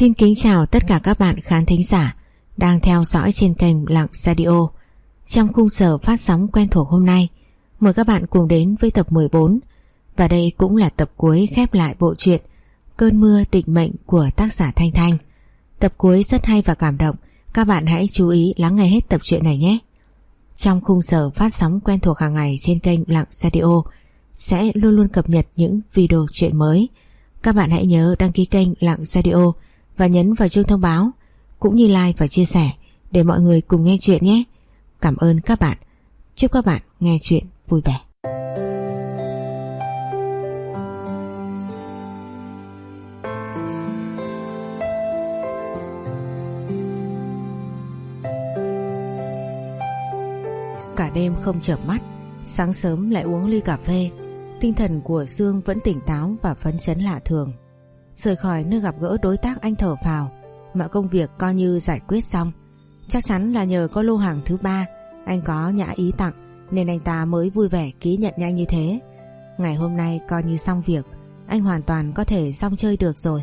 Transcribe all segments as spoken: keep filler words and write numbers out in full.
Xin kính chào tất cả các bạn khán thính giả đang theo dõi trên kênh Lặng Radio. Trong khung giờ phát sóng quen thuộc hôm nay, mời các bạn cùng đến với tập mười bốn. Và đây cũng là tập cuối khép lại bộ truyện Cơn mưa định mệnh của tác giả Thanh Thanh. Tập cuối rất hay và cảm động, các bạn hãy chú ý lắng nghe hết tập truyện này nhé. Trong khung giờ phát sóng quen thuộc hàng ngày trên kênh Lặng Radio sẽ luôn luôn cập nhật những video truyện mới. Các bạn hãy nhớ đăng ký kênh Lặng Radio và nhấn vào chuông thông báo, cũng như like và chia sẻ để mọi người cùng nghe chuyện nhé. Cảm ơn các bạn. Chúc các bạn nghe chuyện vui vẻ. Cả đêm không chợp mắt, sáng sớm lại uống ly cà phê, tinh thần của Dương vẫn tỉnh táo và phấn chấn lạ thường. Rời khỏi nơi gặp gỡ đối tác, anh thở phào, mọi công việc coi như giải quyết xong. Chắc chắn là nhờ có lô hàng thứ ba anh có nhã ý tặng nên anh ta mới vui vẻ ký nhận nhanh như thế. Ngày hôm nay coi như xong việc, anh hoàn toàn có thể xong chơi được rồi.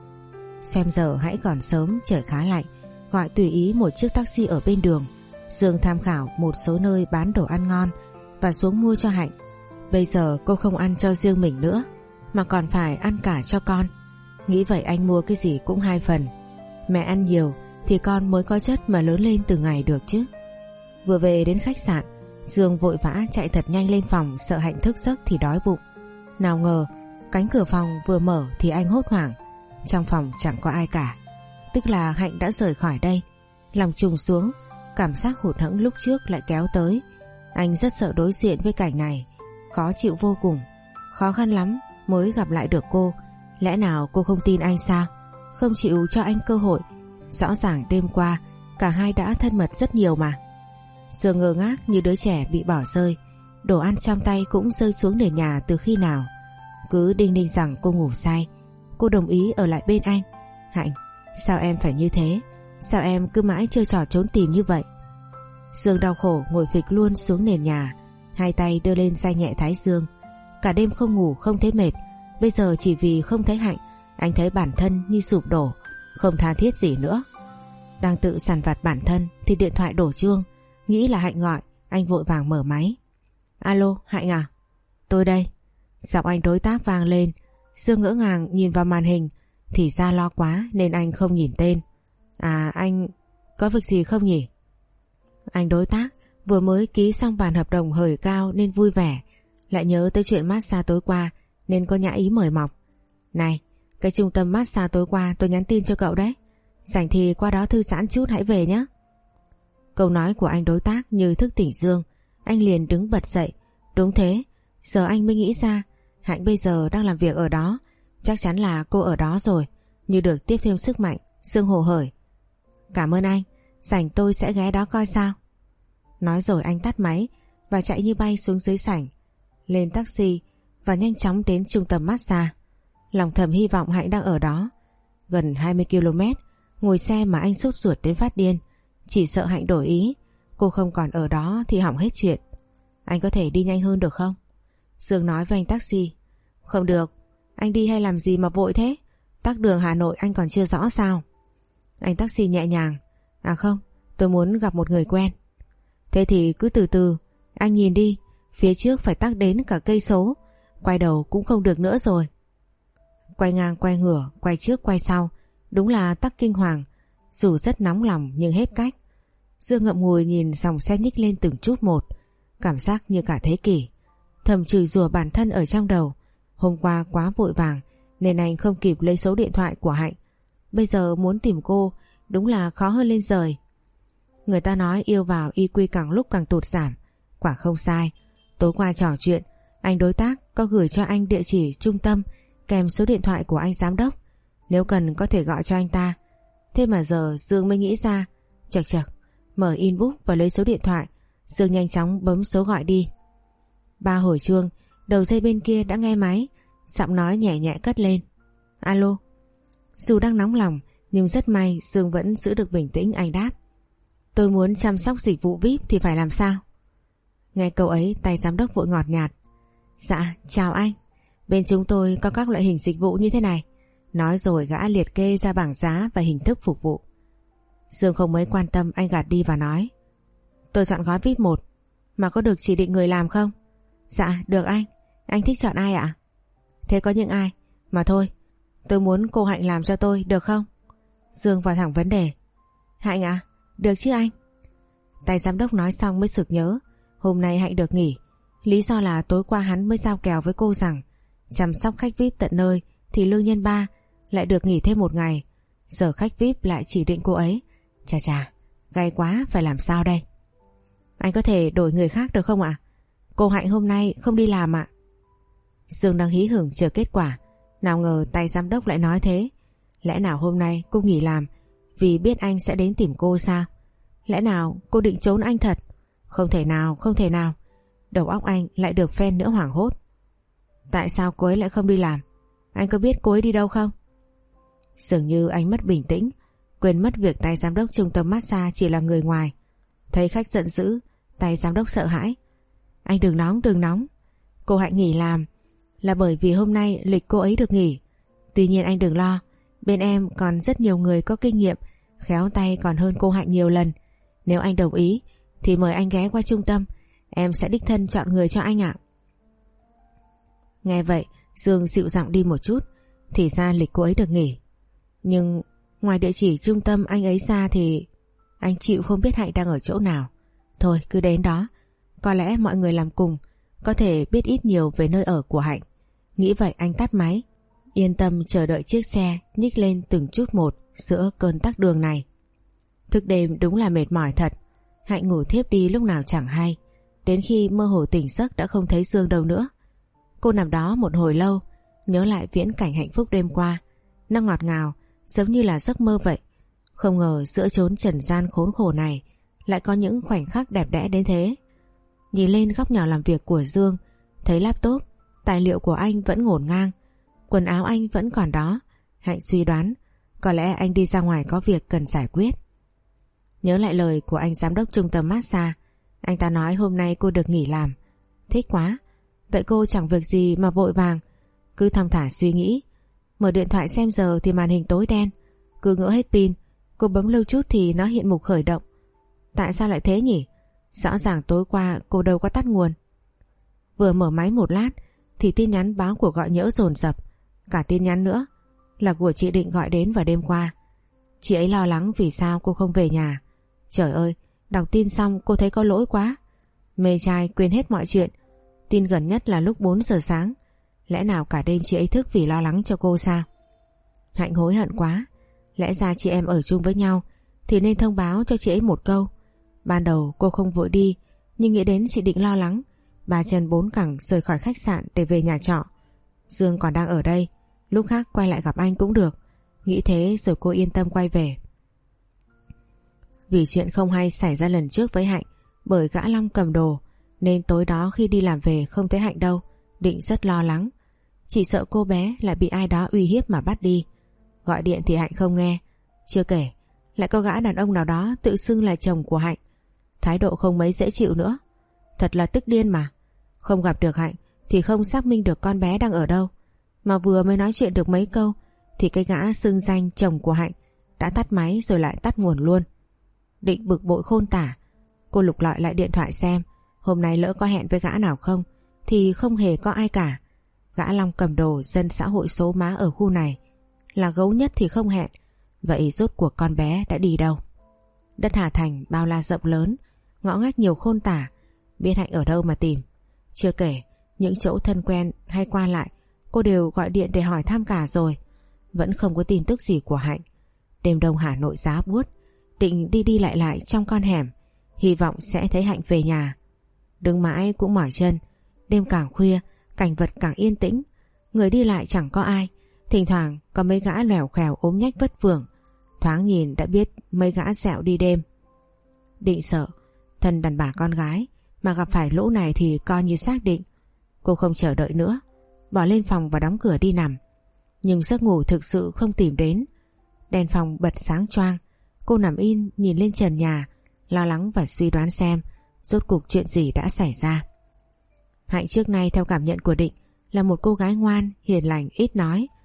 Xem giờ hãy còn sớm, trời khá lạnh, gọi tùy ý một chiếc taxi ở bên đường. Dương tham khảo một số nơi bán đồ ăn ngon và xuống mua cho Hạnh. Bây giờ cô không ăn cho riêng mình nữa mà còn phải ăn cả cho con. Nghĩ vậy anh mua cái gì cũng hai phần. Mẹ ăn nhiều thì con mới có chất mà lớn lên từng ngày được chứ. Vừa về đến khách sạn, Dương vội vã chạy thật nhanh lên phòng, sợ Hạnh thức giấc thì đói bụng. Nào ngờ cánh cửa phòng vừa mở thì anh hốt hoảng. Trong phòng chẳng có ai cả, tức là Hạnh đã rời khỏi đây. Lòng trùng xuống, cảm giác hụt hẫng lúc trước lại kéo tới. Anh rất sợ đối diện với cảnh này, khó chịu vô cùng. Khó khăn lắm mới gặp lại được cô. Lẽ nào cô không tin anh sao? Không chịu cho anh cơ hội? Rõ ràng đêm qua cả hai đã thân mật rất nhiều mà. Dương ngơ ngác như đứa trẻ bị bỏ rơi. Đồ ăn trong tay cũng rơi xuống nền nhà từ khi nào. Cứ đinh ninh rằng cô ngủ say. Cô đồng ý ở lại bên anh. Hạnh, sao em phải như thế? Sao em cứ mãi chơi trò trốn tìm như vậy? Dương đau khổ ngồi phịch luôn xuống nền nhà, hai tay đưa lên day nhẹ thái dương. Cả đêm không ngủ không thấy mệt, bây giờ chỉ vì không thấy Hạnh, anh thấy bản thân như sụp đổ, không tha thiết gì nữa. Đang tự sằn vặt bản thân thì điện thoại đổ chuông. Nghĩ là Hạnh gọi, anh vội vàng mở máy. Alo, Hạnh à? Tôi đây. Giọng anh đối tác vang lên. Dương ngỡ ngàng nhìn vào màn hình, thì ra lo quá nên anh không nhìn tên. À, anh có việc gì không nhỉ? Anh đối tác vừa mới ký xong bản hợp đồng hời cao nên vui vẻ, lại nhớ tới chuyện massage tối qua nên có nhã ý mời mọc. Này, cái trung tâm massage tối qua tôi nhắn tin cho cậu đấy, rảnh thì qua đó thư giãn chút hãy về nhé. Câu nói của anh đối tác như thức tỉnh Dương. Anh liền đứng bật dậy. Đúng thế, giờ anh mới nghĩ ra Hạnh bây giờ đang làm việc ở đó. Chắc chắn là cô ở đó rồi. Như được tiếp thêm sức mạnh, Dương hồ hởi. Cảm ơn anh, rảnh tôi sẽ ghé đó coi sao. Nói rồi anh tắt máy và chạy như bay xuống dưới sảnh, lên taxi và nhanh chóng đến trung tâm massage. Lòng thầm hy vọng Hạnh đang ở đó. Gần hai mươi ki lô mét, ngồi xe mà anh sốt ruột đến phát điên. Chỉ sợ Hạnh đổi ý, cô không còn ở đó thì hỏng hết chuyện. Anh có thể đi nhanh hơn được không? Dương nói với anh taxi. Không được, anh đi hay làm gì mà vội thế? Tắc đường Hà Nội anh còn chưa rõ sao? Anh taxi nhẹ nhàng. À không, tôi muốn gặp một người quen. Thế thì cứ từ từ, anh nhìn đi, phía trước phải tắc đến cả cây số, quay đầu cũng không được nữa rồi. Quay ngang quay ngửa, quay trước quay sau, đúng là tắc kinh hoàng. Dù rất nóng lòng nhưng hết cách. Dương ngậm ngùi nhìn dòng xe nhích lên từng chút một, cảm giác như cả thế kỷ. Thầm chửi rủa bản thân ở trong đầu. Hôm qua quá vội vàng nên anh không kịp lấy số điện thoại của Hạnh. Bây giờ muốn tìm cô đúng là khó hơn lên trời. Người ta nói yêu vào i kiu càng lúc càng tụt giảm. Quả không sai. Tối qua trò chuyện, anh đối tác có gửi cho anh địa chỉ trung tâm kèm số điện thoại của anh giám đốc. Nếu cần có thể gọi cho anh ta. Thế mà giờ Dương mới nghĩ ra. Chật chật, mở inbox và lấy số điện thoại. Dương nhanh chóng bấm số gọi đi. Ba hồi chuông, đầu dây bên kia đã nghe máy, giọng nói nhẹ nhẹ cất lên. Alo. Dù đang nóng lòng nhưng rất may Dương vẫn giữ được bình tĩnh. Anh đáp. Tôi muốn chăm sóc dịch vụ vi ai pi thì phải làm sao? Nghe câu ấy tay giám đốc vội ngọt nhạt. Dạ chào anh, bên chúng tôi có các loại hình dịch vụ như thế này. Nói rồi gã liệt kê ra bảng giá và hình thức phục vụ. Dương không mấy quan tâm, anh gạt đi và nói: Tôi chọn gói vi ai pi một, mà có được chỉ định người làm không? Dạ được anh. Anh thích chọn ai ạ? Thế có những ai? Mà thôi, tôi muốn cô Hạnh làm cho tôi, được không? Dương vào thẳng vấn đề. Hạnh à? Được chứ anh. Tay giám đốc nói xong mới sực nhớ hôm nay Hạnh được nghỉ. Lý do là tối qua hắn mới giao kèo với cô rằng chăm sóc khách vi ai pi tận nơi thì lương nhân ba lại được nghỉ thêm một ngày. Giờ khách vi ai pi lại chỉ định cô ấy. Chà chà, gay quá, phải làm sao đây? Anh có thể đổi người khác được không ạ? Cô Hạnh hôm nay không đi làm ạ. Dương đang hí hửng chờ kết quả, nào ngờ tay giám đốc lại nói thế. Lẽ nào hôm nay cô nghỉ làm vì biết anh sẽ đến tìm cô sao? Lẽ nào cô định trốn anh thật? Không thể nào, không thể nào. Đầu óc anh lại được phen nữa hoảng hốt. Tại sao cô ấy lại không đi làm? Anh có biết cô ấy đi đâu không? Dường như anh mất bình tĩnh, quên mất việc tay giám đốc trung tâm massage chỉ là người ngoài. Thấy khách giận dữ, tay giám đốc sợ hãi. Anh đừng nóng, đừng nóng. Cô Hạnh nghỉ làm là bởi vì hôm nay lịch cô ấy được nghỉ. Tuy nhiên anh đừng lo, bên em còn rất nhiều người có kinh nghiệm, khéo tay còn hơn cô Hạnh nhiều lần. Nếu anh đồng ý thì mời anh ghé qua trung tâm, em sẽ đích thân chọn người cho anh ạ. Nghe vậy Dương dịu giọng đi một chút. Thì ra lịch cô ấy được nghỉ. Nhưng ngoài địa chỉ trung tâm anh ấy ra thì anh chịu không biết Hạnh đang ở chỗ nào. Thôi cứ đến đó, có lẽ mọi người làm cùng có thể biết ít nhiều về nơi ở của Hạnh. Nghĩ vậy anh tắt máy, yên tâm chờ đợi chiếc xe nhích lên từng chút một giữa cơn tắc đường này. Thức đêm đúng là mệt mỏi thật. Hạnh ngủ thiếp đi lúc nào chẳng hay. Đến khi mơ hồ tỉnh giấc đã không thấy Dương đâu nữa. Cô nằm đó một hồi lâu, nhớ lại viễn cảnh hạnh phúc đêm qua. Nó ngọt ngào, giống như là giấc mơ vậy. Không ngờ giữa chốn trần gian khốn khổ này lại có những khoảnh khắc đẹp đẽ đến thế. Nhìn lên góc nhỏ làm việc của Dương, thấy laptop, tài liệu của anh vẫn ngổn ngang, quần áo anh vẫn còn đó. Hạnh suy đoán có lẽ anh đi ra ngoài có việc cần giải quyết. Nhớ lại lời của anh giám đốc trung tâm massage, anh ta nói hôm nay cô được nghỉ làm. Thích quá. Vậy cô chẳng việc gì mà vội vàng. Cứ thong thả suy nghĩ, mở điện thoại xem giờ thì màn hình tối đen. Cứ ngỡ hết pin, cô bấm lâu chút thì nó hiện mục khởi động. Tại sao lại thế nhỉ? Rõ ràng tối qua cô đâu có tắt nguồn. Vừa mở máy một lát thì tin nhắn báo cuộc gọi nhỡ dồn dập. Cả tin nhắn nữa là của chị Định gọi đến vào đêm qua. Chị ấy lo lắng vì sao cô không về nhà. Trời ơi, đọc tin xong cô thấy có lỗi quá. Mê trai quên hết mọi chuyện. Tin gần nhất là lúc bốn giờ sáng. Lẽ nào cả đêm chị ấy thức vì lo lắng cho cô sao? Hạnh hối hận quá. Lẽ ra chị em ở chung với nhau thì nên thông báo cho chị ấy một câu. Ban đầu cô không vội đi, nhưng nghĩ đến chị Định lo lắng, ba chân bốn cẳng rời khỏi khách sạn để về nhà trọ. Dương còn đang ở đây, lúc khác quay lại gặp anh cũng được. Nghĩ thế rồi cô yên tâm quay về. Vì chuyện không hay xảy ra lần trước với Hạnh bởi gã Long cầm đồ, nên tối đó khi đi làm về không thấy Hạnh đâu. Định rất lo lắng, chỉ sợ cô bé lại bị ai đó uy hiếp mà bắt đi. Gọi điện thì Hạnh không nghe. Chưa kể lại có gã đàn ông nào đó tự xưng là chồng của Hạnh, thái độ không mấy dễ chịu nữa. Thật là tức điên mà. Không gặp được Hạnh thì không xác minh được con bé đang ở đâu. Mà vừa mới nói chuyện được mấy câu thì cái gã xưng danh chồng của Hạnh đã tắt máy rồi lại tắt nguồn luôn. Định bực bội khôn tả. Cô lục lọi lại điện thoại xem hôm nay lỡ có hẹn với gã nào không, thì không hề có ai cả. Gã Long cầm đồ dân xã hội số má ở khu này là gấu nhất thì không hẹn. Vậy rốt cuộc con bé đã đi đâu? Đất Hà Thành bao la rộng lớn, ngõ ngách nhiều khôn tả, biết Hạnh ở đâu mà tìm. Chưa kể những chỗ thân quen hay qua lại cô đều gọi điện để hỏi thăm cả rồi. Vẫn không có tin tức gì của Hạnh. Đêm đông Hà Nội giá buốt, Định đi đi lại lại trong con hẻm, hy vọng sẽ thấy Hạnh về nhà. Đứng mãi cũng mỏi chân. Đêm càng khuya, cảnh vật càng yên tĩnh, người đi lại chẳng có ai. Thỉnh thoảng có mấy gã lèo khèo ốm nhách vất vưởng, thoáng nhìn đã biết mấy gã dẹo đi đêm. Định sợ thân đàn bà con gái mà gặp phải lũ này thì coi như xác định. Cô không chờ đợi nữa, bỏ lên phòng và đóng cửa đi nằm. Nhưng giấc ngủ thực sự không tìm đến. Đèn phòng bật sáng choang, cô nằm yên nhìn lên trần nhà, lo lắng và suy đoán xem rốt cuộc chuyện gì đã xảy ra. Hạnh trước nay theo cảm nhận của Định là một cô gái ngoan, hiền lành, ít nói.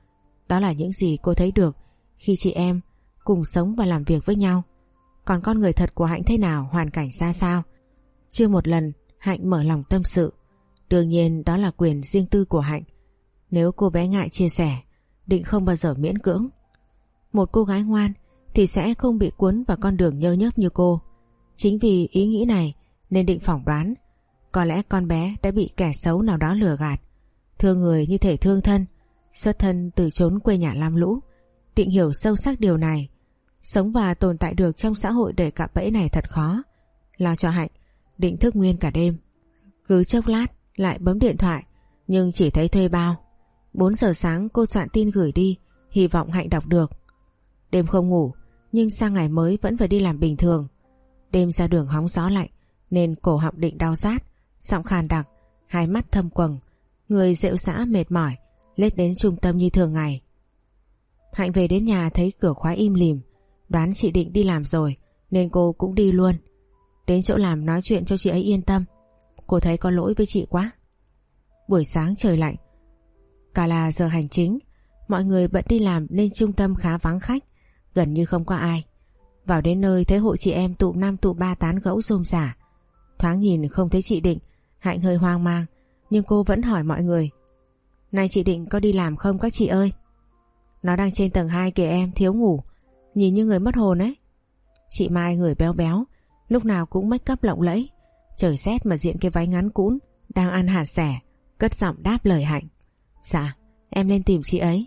Đó là những gì cô thấy được khi chị em cùng sống và làm việc với nhau. Còn con người thật của Hạnh thế nào, hoàn cảnh ra sao, chưa một lần Hạnh mở lòng tâm sự. Đương nhiên đó là quyền riêng tư của Hạnh. Nếu cô bé ngại chia sẻ, Định không bao giờ miễn cưỡng. Một cô gái ngoan thì sẽ không bị cuốn vào con đường nhơ nhớp như cô. Chính vì ý nghĩ này nên Định phỏng đoán có lẽ con bé đã bị kẻ xấu nào đó lừa gạt. Thương người như thể thương thân, xuất thân từ chốn quê nhà lam lũ. Định hiểu sâu sắc điều này. Sống và tồn tại được trong xã hội đầy cạm bẫy này thật khó. Lo cho Hạnh, Định thức nguyên cả đêm. Cứ chốc lát lại bấm điện thoại, nhưng chỉ thấy thuê bao. Bốn giờ sáng cô soạn tin gửi đi, hy vọng Hạnh đọc được. Đêm không ngủ, nhưng sang ngày mới vẫn phải đi làm bình thường. Đêm ra đường hóng gió lạnh nên cổ họng Định đau rát, giọng khàn đặc, hai mắt thâm quầng, người rệu rã mệt mỏi, lết đến trung tâm như thường ngày. Hạnh về đến nhà thấy cửa khóa im lìm, đoán chị Định đi làm rồi nên cô cũng đi luôn. Đến chỗ làm nói chuyện cho chị ấy yên tâm. Cô thấy có lỗi với chị quá. Buổi sáng trời lạnh, cả là giờ hành chính, mọi người bận đi làm nên trung tâm khá vắng khách, gần như không có ai. Vào đến nơi thấy hội chị em tụ năm tụ ba tán gẫu rôm rả. Thoáng nhìn không thấy chị Định, Hạnh hơi hoang mang, nhưng cô vẫn hỏi mọi người: "Này chị Định có đi làm không các chị ơi?" "Nó đang trên tầng hai kìa em, thiếu ngủ, nhìn như người mất hồn ấy." Chị Mai người béo béo, lúc nào cũng make up lộng lẫy, trời rét mà diện cái váy ngắn cũn, đang ăn hạt xẻ, cất giọng đáp lời Hạnh: "Dạ, em lên tìm chị ấy."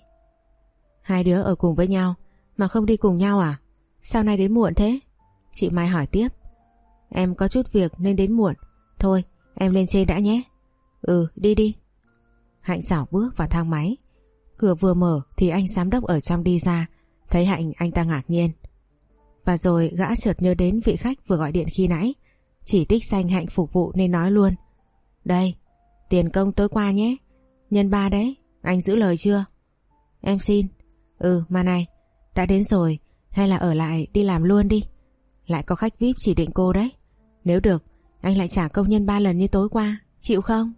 "Hai đứa ở cùng với nhau mà không đi cùng nhau à? Sao nay đến muộn thế?" Chị Mai hỏi tiếp. "Em có chút việc nên đến muộn. Thôi em lên trên đã nhé." "Ừ đi đi." Hạnh xảo bước vào thang máy. Cửa vừa mở thì anh giám đốc ở trong đi ra. Thấy Hạnh anh ta ngạc nhiên. Và rồi gã chợt nhớ đến vị khách vừa gọi điện khi nãy, chỉ đích danh Hạnh phục vụ nên nói luôn: "Đây, tiền công tối qua nhé, nhân ba đấy, anh giữ lời chưa?" "Em xin." "Ừ mà này, đã đến rồi hay là ở lại đi làm luôn đi. Lại có khách vi ai pi chỉ định cô đấy. Nếu được anh lại trả công nhân ba lần như tối qua, chịu không?"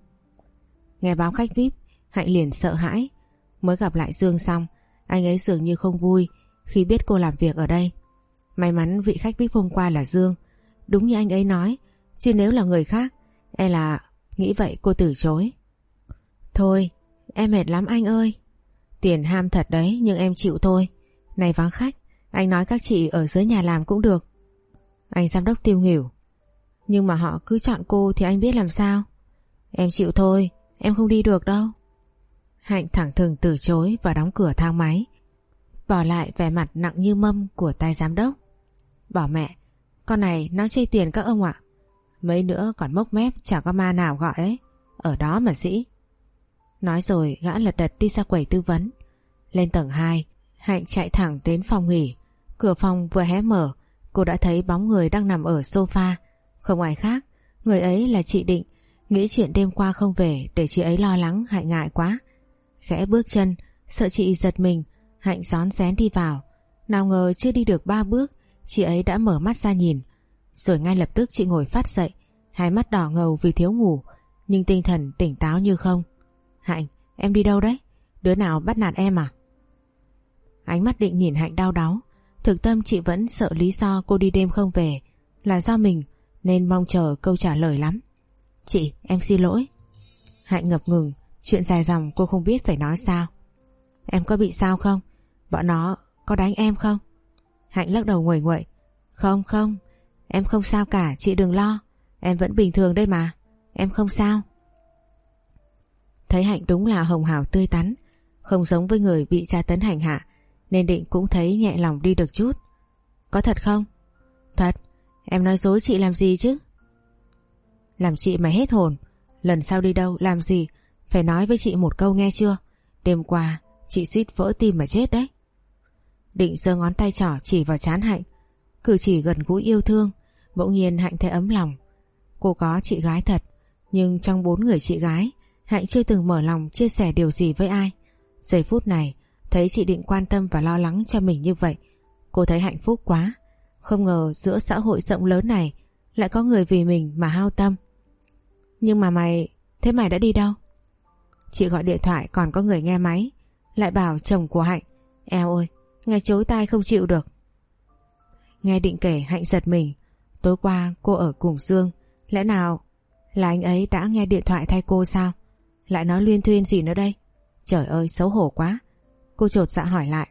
Nghe báo khách vi ai pi, Hạnh liền sợ hãi. Mới gặp lại Dương xong, anh ấy dường như không vui khi biết cô làm việc ở đây. May mắn vị khách vi ai pi hôm qua là Dương, đúng như anh ấy nói, chứ nếu là người khác e là nghĩ vậy cô từ chối. "Thôi em mệt lắm anh ơi." "Tiền ham thật đấy nhưng em chịu thôi. Này vắng khách, anh nói các chị ở dưới nhà làm cũng được." Anh giám đốc tiêu nghỉu. "Nhưng mà họ cứ chọn cô thì anh biết làm sao." "Em chịu thôi, em không đi được đâu." Hạnh thẳng thừng từ chối và đóng cửa thang máy, bỏ lại vẻ mặt nặng như mâm của tay giám đốc. "Bỏ mẹ, con này nó chê tiền các ông ạ. Mấy nữa còn mốc mép chả có ma nào gọi ấy, ở đó mà sĩ." Nói rồi gã lật đật đi ra quầy tư vấn. Lên tầng hai, Hạnh chạy thẳng đến phòng nghỉ. Cửa phòng vừa hé mở, cô đã thấy bóng người đang nằm ở sofa. Không ai khác, người ấy là chị Định. Nghĩ chuyện đêm qua không về để chị ấy lo lắng, Hạnh ngại quá. Khẽ bước chân, sợ chị giật mình, Hạnh rón rén đi vào. Nào ngờ chưa đi được ba bước, chị ấy đã mở mắt ra nhìn. Rồi ngay lập tức chị ngồi phát dậy, hai mắt đỏ ngầu vì thiếu ngủ, nhưng tinh thần tỉnh táo như không. "Hạnh, em đi đâu đấy? Đứa nào bắt nạt em à?" Ánh mắt Định nhìn Hạnh đau đáu. Thực tâm chị vẫn sợ lý do cô đi đêm không về là do mình, nên mong chờ câu trả lời lắm. "Chị, em xin lỗi." Hạnh ngập ngừng, chuyện dài dòng cô không biết phải nói sao. "Em có bị sao không? Bọn nó có đánh em không?" Hạnh lắc đầu nguậy nguậy. Không không, em không sao cả, chị đừng lo. Em vẫn bình thường đây mà, em không sao." Thấy Hạnh đúng là hồng hào tươi tắn, không giống với người bị tra tấn hành hạ, nên Định cũng thấy nhẹ lòng đi được chút. "Có thật không?" "Thật, em nói dối chị làm gì chứ?" "Làm chị mà hết hồn. Lần sau đi đâu làm gì phải nói với chị một câu nghe chưa? Đêm qua chị suýt vỡ tim mà chết đấy." Định giơ ngón tay trỏ chỉ vào trán Hạnh, cử chỉ gần gũi yêu thương. Bỗng nhiên Hạnh thấy ấm lòng. Cô có chị gái thật, nhưng trong bốn người chị gái, Hạnh chưa từng mở lòng chia sẻ điều gì với ai. Giây phút này thấy chị Định quan tâm và lo lắng cho mình như vậy, cô thấy hạnh phúc quá. Không ngờ giữa xã hội rộng lớn này lại có người vì mình mà hao tâm. "Nhưng mà mày, thế mày đã đi đâu?" "Chị gọi điện thoại còn có người nghe máy, lại bảo chồng của Hạnh. Eo ơi, nghe chối tai không chịu được. Nghe Định kể Hạnh giật mình. Tối qua cô ở cùng Dương, lẽ nào là anh ấy đã nghe điện thoại thay cô sao? Lại nói luyên thuyên gì nữa đây? Trời ơi, xấu hổ quá. Cô chột dạ hỏi lại.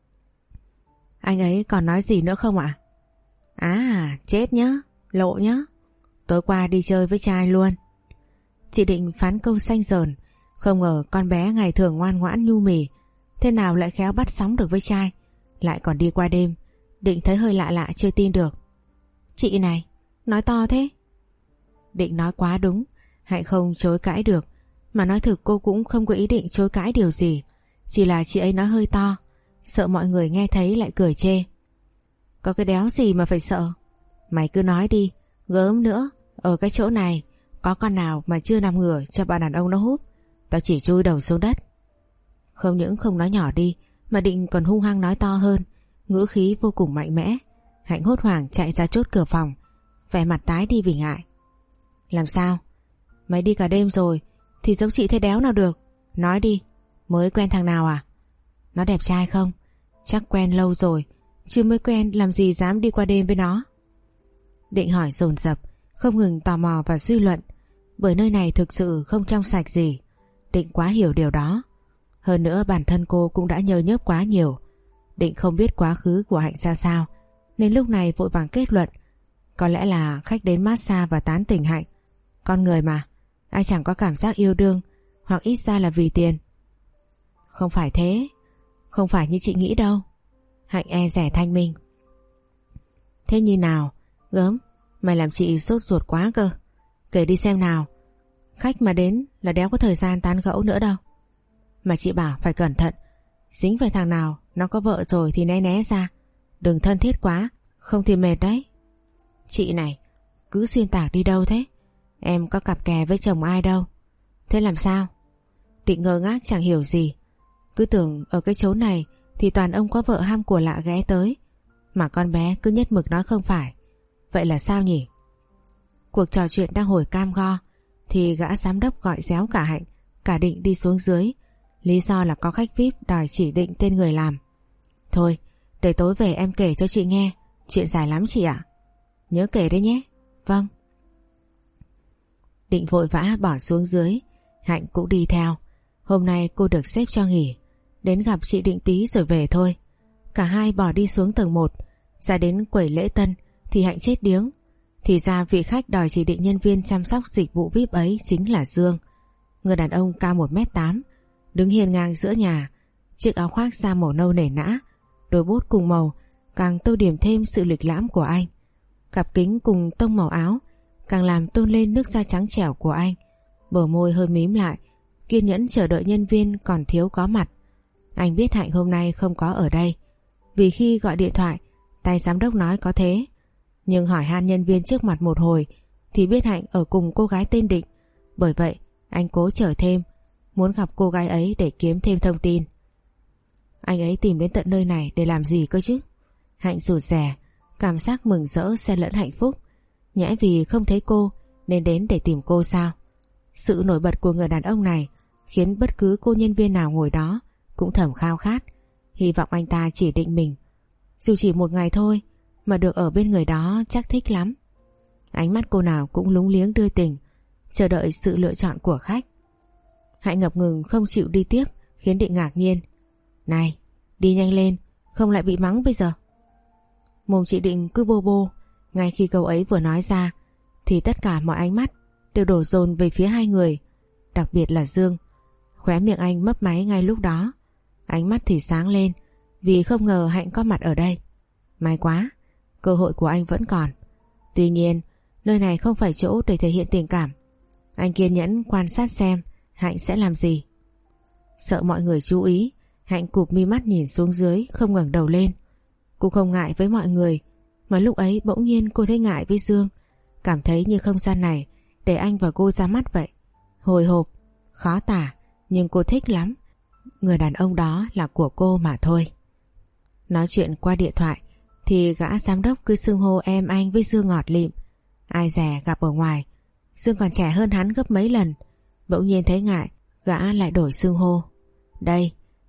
Anh ấy còn nói gì nữa không ạ? À? à chết nhá, lộ nhá. Tối qua đi chơi với trai luôn. Chị Định phán câu xanh dờn. Không ngờ con bé ngày thường ngoan ngoãn nhu mì, thế nào lại khéo bắt sóng được với trai, lại còn đi qua đêm. Định thấy hơi lạ lạ chưa tin được. Chị này, nói to thế. Định nói quá đúng. Hạnh không chối cãi được. Mà nói thực cô cũng không có ý định chối cãi điều gì. Chỉ là chị ấy nói hơi to, sợ mọi người nghe thấy lại cười chê. Có cái đéo gì mà phải sợ. Mày cứ nói đi. Gớm nữa, ở cái chỗ này có con nào mà chưa nằm ngửa cho bọn đàn ông nó hút. Tao chỉ chui đầu xuống đất. Không những không nói nhỏ đi, mà Định còn hung hăng nói to hơn, ngữ khí vô cùng mạnh mẽ. Hạnh hốt hoảng chạy ra chốt cửa phòng, vẻ mặt tái đi vì ngại. Làm sao? Mày đi cả đêm rồi thì giống chị thế đéo nào được. Nói đi, mới quen thằng nào à? Nó đẹp trai không? Chắc quen lâu rồi, chứ mới quen làm gì dám đi qua đêm với nó. Định hỏi dồn dập, không ngừng tò mò và suy luận, bởi nơi này thực sự không trong sạch gì. Định quá hiểu điều đó. Hơn nữa bản thân cô cũng đã nhơ nhớp quá nhiều. Định không biết quá khứ của Hạnh ra sao, nên lúc này vội vàng kết luận có lẽ là khách đến massage và tán tỉnh Hạnh. Con người mà, ai chẳng có cảm giác yêu đương, hoặc ít ra là vì tiền. Không phải thế, không phải như chị nghĩ đâu. Hạnh e dè thanh minh. Thế như nào? Gớm, mày làm chị sốt ruột quá cơ. Kể đi xem nào. Khách mà đến là đéo có thời gian tán gẫu nữa đâu. Mà chị bảo phải cẩn thận, dính phải thằng nào nó có vợ rồi thì né né ra, đừng thân thiết quá, không thì mệt đấy. Chị này, cứ xuyên tạc đi đâu thế? Em có cặp kè với chồng ai đâu. Thế làm sao? Định ngơ ngác chẳng hiểu gì. Cứ tưởng ở cái chỗ này thì toàn ông có vợ ham của lạ ghé tới, mà con bé cứ nhất mực nói không phải. Vậy là sao nhỉ? Cuộc trò chuyện đang hồi cam go thì gã giám đốc gọi réo cả Hạnh, cả Định đi xuống dưới. Lý do là có khách vi ai pi đòi chỉ định tên người làm. Thôi, để tối về em kể cho chị nghe, chuyện dài lắm chị ạ. Nhớ kể đấy nhé. Vâng. Định vội vã bỏ xuống dưới, Hạnh cũng đi theo. Hôm nay cô được xếp cho nghỉ, đến gặp chị Định tí rồi về thôi. Cả hai bỏ đi xuống tầng một, ra đến quầy lễ tân thì Hạnh chết điếng. Thì ra vị khách đòi chỉ định nhân viên chăm sóc dịch vụ vi ai pi ấy chính là Dương. Người đàn ông cao một mét tám, đứng hiên ngang giữa nhà, chiếc áo khoác da màu nâu nể nã, đôi bốt cùng màu càng tô điểm thêm sự lịch lãm của anh. Cặp kính cùng tông màu áo càng làm tôn lên nước da trắng trẻo của anh. Bờ môi hơi mím lại, kiên nhẫn chờ đợi nhân viên còn thiếu có mặt. Anh biết Hạnh hôm nay không có ở đây, vì khi gọi điện thoại tay giám đốc nói có thế. Nhưng hỏi han nhân viên trước mặt một hồi thì biết Hạnh ở cùng cô gái tên Định. Bởi vậy anh cố chờ thêm, muốn gặp cô gái ấy để kiếm thêm thông tin. Anh ấy tìm đến tận nơi này để làm gì cơ chứ? Hạnh rụt rè, cảm giác mừng rỡ xen lẫn hạnh phúc. Nhẽ vì không thấy cô nên đến để tìm cô sao? Sự nổi bật của người đàn ông này khiến bất cứ cô nhân viên nào ngồi đó cũng thầm khao khát, hy vọng anh ta chỉ định mình. Dù chỉ một ngày thôi mà được ở bên người đó chắc thích lắm. Ánh mắt cô nào cũng lúng liếng đưa tình, chờ đợi sự lựa chọn của khách. Hạnh ngập ngừng không chịu đi tiếp, khiến Định ngạc nhiên. Này, đi nhanh lên, không lại bị mắng bây giờ. Mồm chị Định cứ bô bô. Ngay khi câu ấy vừa nói ra thì tất cả mọi ánh mắt đều đổ dồn về phía hai người, đặc biệt là Dương. Khóe miệng anh mấp máy ngay lúc đó, ánh mắt thì sáng lên vì không ngờ Hạnh có mặt ở đây. May quá, cơ hội của anh vẫn còn. Tuy nhiên nơi này không phải chỗ để thể hiện tình cảm. Anh kiên nhẫn quan sát xem Hạnh sẽ làm gì. Sợ mọi người chú ý, Hạnh cụp mi mắt nhìn xuống dưới, không ngẩng đầu lên. Cô không ngại với mọi người, mà lúc ấy bỗng nhiên cô thấy ngại với Dương, cảm thấy như không gian này để anh và cô ra mắt vậy. Hồi hộp, khó tả, nhưng cô thích lắm. Người đàn ông đó là của cô mà thôi. Nói chuyện qua điện thoại thì gã giám đốc cứ xưng hô em anh với Dương ngọt lịm. Ai dè gặp ở ngoài Dương còn trẻ hơn hắn gấp mấy lần. Bỗng nhiên thấy ngại, gã lại đổi xưng hô. Đây,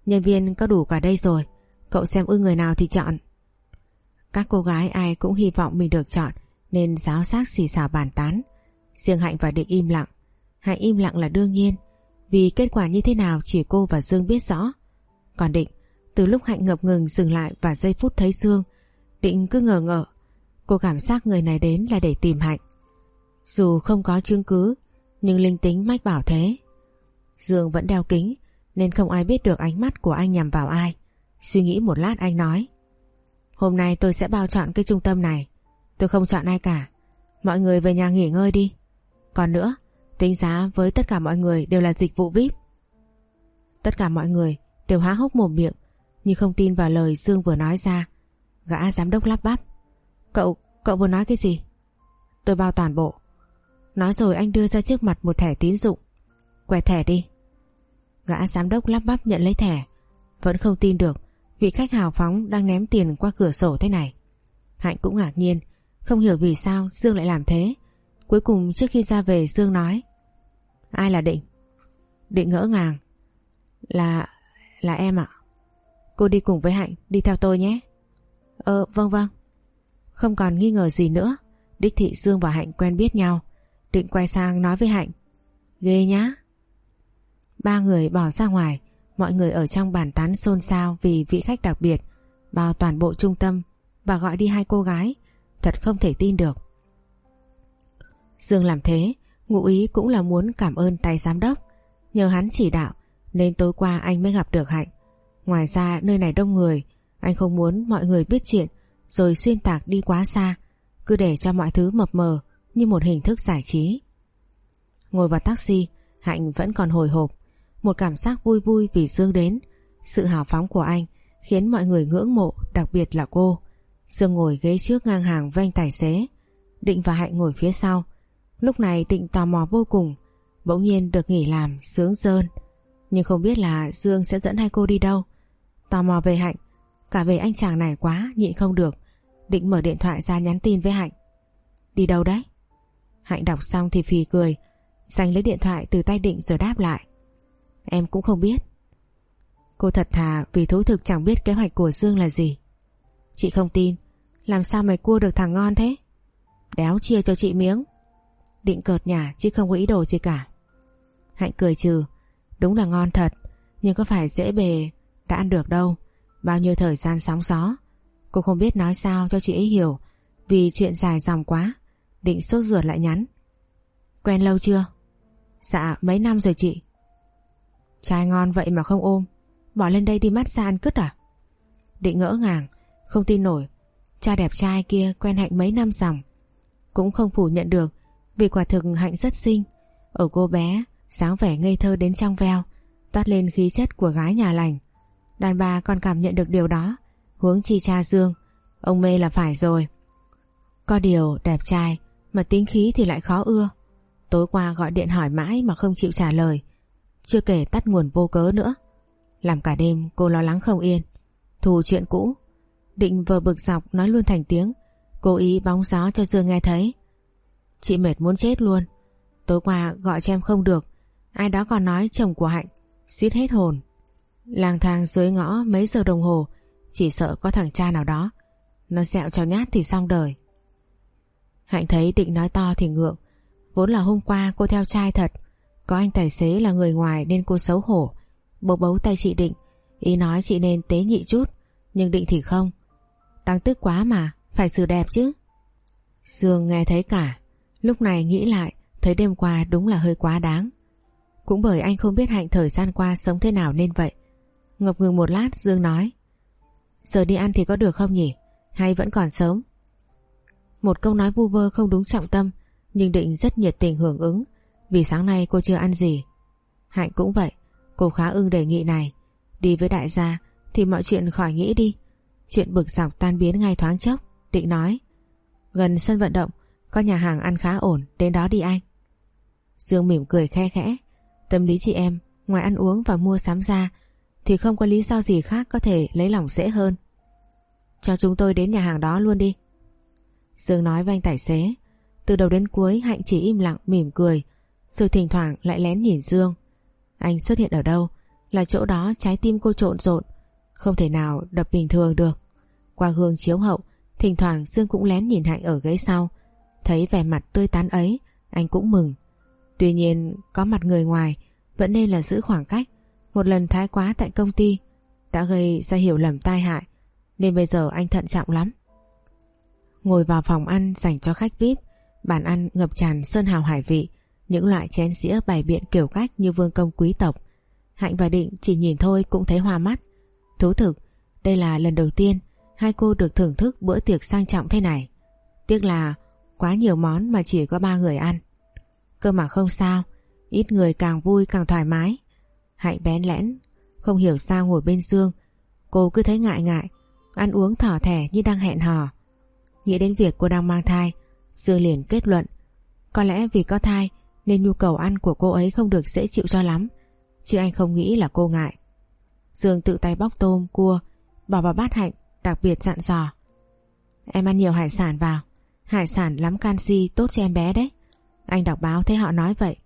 Nhân viên có đủ cả đây rồi, cậu xem ưng người nào thì chọn. Các cô gái ai cũng hy vọng mình được chọn nên ráo xác xì xào bàn tán. Riêng Hạnh và Định im lặng. Hạnh im lặng là đương nhiên, vì kết quả như thế nào chỉ cô và Dương biết rõ. Còn Định, từ lúc Hạnh ngập ngừng dừng lại và giây phút thấy Dương, Định cứ ngờ ngợ. Cô cảm giác người này đến là để tìm Hạnh. Dù không có chứng cứ, nhưng linh tính mách bảo thế. Dương vẫn đeo kính nên không ai biết được ánh mắt của anh nhằm vào ai. Suy nghĩ một lát anh nói: Hôm nay tôi sẽ bao chọn cái trung tâm này. Tôi không chọn ai cả. Mọi người về nhà nghỉ ngơi đi. Còn nữa, tính giá với tất cả mọi người đều là dịch vụ vi ai pi. Tất cả mọi người đều há hốc mồm miệng, nhưng không tin vào lời Dương vừa nói ra. Gã giám đốc lắp bắp: Cậu, cậu vừa nói cái gì? Tôi bao toàn bộ. Nói rồi anh đưa ra trước mặt một thẻ tín dụng. Quẹt thẻ đi. Gã giám đốc lắp bắp nhận lấy thẻ, vẫn không tin được vị khách hào phóng đang ném tiền qua cửa sổ thế này. Hạnh cũng ngạc nhiên, không hiểu vì sao Dương lại làm thế. Cuối cùng trước khi ra về Dương nói: Ai là Định? Định ngỡ ngàng: Là... là em ạ. Cô đi cùng với Hạnh, đi theo tôi nhé. Ờ vâng vâng. Không còn nghi ngờ gì nữa, đích thị Dương và Hạnh quen biết nhau. Định quay sang nói với Hạnh: Ghê nhá. Ba người bỏ ra ngoài. Mọi người ở trong bàn tán xôn xao vì vị khách đặc biệt bao toàn bộ trung tâm và gọi đi hai cô gái. Thật không thể tin được. Dương làm thế ngụ ý cũng là muốn cảm ơn tay giám đốc. Nhờ hắn chỉ đạo nên tối qua anh mới gặp được Hạnh. Ngoài ra nơi này đông người, anh không muốn mọi người biết chuyện rồi xuyên tạc đi quá xa, cứ để cho mọi thứ mập mờ như một hình thức giải trí. Ngồi vào taxi, Hạnh vẫn còn hồi hộp. Một cảm giác vui vui vì Dương đến. Sự hào phóng của anh khiến mọi người ngưỡng mộ, đặc biệt là cô. Dương ngồi ghế trước ngang hàng với anh tài xế. Định và Hạnh ngồi phía sau. Lúc này Định tò mò vô cùng. Bỗng nhiên được nghỉ làm sướng rơn. Nhưng không biết là Dương sẽ dẫn hai cô đi đâu. Tò mò về Hạnh, cả về anh chàng này quá nhịn không được. Định mở điện thoại ra nhắn tin với Hạnh: Đi đâu đấy? Hạnh đọc xong thì phì cười, giành lấy điện thoại từ tay Định rồi đáp lại: Em cũng không biết. Cô thật thà vì thú thực chẳng biết kế hoạch của Dương là gì. Chị không tin. Làm sao mày cua được thằng ngon thế? Đéo chia cho chị miếng. Định cợt nhả chứ không có ý đồ gì cả. Hạnh cười trừ: Đúng là ngon thật, nhưng có phải dễ bề đã ăn được đâu. Bao nhiêu thời gian sóng gió. Cô không biết nói sao cho chị ấy hiểu, vì chuyện dài dòng quá. Định sốt ruột lại nhắn: Quen lâu chưa? Dạ mấy năm rồi chị. Trai ngon vậy mà không ôm, bỏ lên đây đi massage ăn cứt à? Định ngỡ ngàng, không tin nổi. Cha đẹp trai kia quen Hạnh mấy năm dòng. Cũng không phủ nhận được, vì quả thực Hạnh rất xinh. Ở cô bé, dáng vẻ ngây thơ đến trong veo, toát lên khí chất của gái nhà lành. Đàn bà còn cảm nhận được điều đó, huống chi cha Dương. Ông mê là phải rồi. Có điều đẹp trai mà tính khí thì lại khó ưa. Tối qua gọi điện hỏi mãi mà không chịu trả lời, chưa kể tắt nguồn vô cớ nữa. Làm cả đêm cô lo lắng không yên. Thù chuyện cũ. Định vừa bực dọc nói luôn thành tiếng, cố ý bóng gió cho Dương nghe thấy. Chị mệt muốn chết luôn. Tối qua gọi cho em không được, ai đó còn nói chồng của Hạnh, suýt hết hồn. Lang thang dưới ngõ mấy giờ đồng hồ, chỉ sợ có thằng cha nào đó nó dẹo cho nhát thì xong đời. Hạnh thấy Định nói to thì ngượng. Vốn là hôm qua cô theo trai thật, có anh tài xế là người ngoài nên cô xấu hổ, bấu bấu tay chị Định, ý nói chị nên tế nhị chút, nhưng Định thì không. Đang tức quá mà, phải xử đẹp chứ. Dương nghe thấy cả. Lúc này nghĩ lại, thấy đêm qua đúng là hơi quá đáng. Cũng bởi anh không biết Hạnh thời gian qua sống thế nào nên vậy. Ngập ngừng một lát Dương nói: Giờ đi ăn thì có được không nhỉ? Hay vẫn còn sớm? Một câu nói vu vơ không đúng trọng tâm, nhưng Định rất nhiệt tình hưởng ứng, vì sáng nay cô chưa ăn gì. Hạnh cũng vậy, cô khá ưng đề nghị này. Đi với đại gia thì mọi chuyện khỏi nghĩ đi. Chuyện bực dọc tan biến ngay thoáng chốc. Định nói: Gần sân vận động có nhà hàng ăn khá ổn, đến đó đi anh. Dương mỉm cười khe khẽ. Tâm lý chị em, ngoài ăn uống và mua sắm ra thì không có lý do gì khác có thể lấy lòng dễ hơn. Cho chúng tôi đến nhà hàng đó luôn đi. Dương nói với anh tài xế. Từ đầu đến cuối Hạnh chỉ im lặng mỉm cười, rồi thỉnh thoảng lại lén nhìn Dương. Anh xuất hiện ở đâu là chỗ đó trái tim cô trộn rộn, không thể nào đập bình thường được. Qua gương chiếu hậu, thỉnh thoảng Dương cũng lén nhìn Hạnh ở ghế sau. Thấy vẻ mặt tươi tắn ấy, anh cũng mừng. Tuy nhiên có mặt người ngoài vẫn nên là giữ khoảng cách. Một lần thái quá tại công ty đã gây ra hiểu lầm tai hại, nên bây giờ anh thận trọng lắm. Ngồi vào phòng ăn dành cho khách vi ai pi, bàn ăn ngập tràn sơn hào hải vị, những loại chén dĩa bày biện kiểu cách như vương công quý tộc. Hạnh và Định chỉ nhìn thôi cũng thấy hoa mắt. Thú thực, đây là lần đầu tiên hai cô được thưởng thức bữa tiệc sang trọng thế này. Tiếc là quá nhiều món mà chỉ có ba người ăn. Cơ mà không sao, ít người càng vui càng thoải mái. Hạnh bén lẽn, không hiểu sao ngồi bên Dương, cô cứ thấy ngại ngại, ăn uống thỏ thẻ như đang hẹn hò. Nghĩ đến việc cô đang mang thai, Dương liền kết luận có lẽ vì có thai nên nhu cầu ăn của cô ấy không được dễ chịu cho lắm, chứ anh không nghĩ là cô ngại. Dương tự tay bóc tôm, cua, bỏ vào bát Hạnh, đặc biệt dặn dò: em ăn nhiều hải sản vào, hải sản lắm canxi, tốt cho em bé đấy. Anh đọc báo thấy họ nói vậy.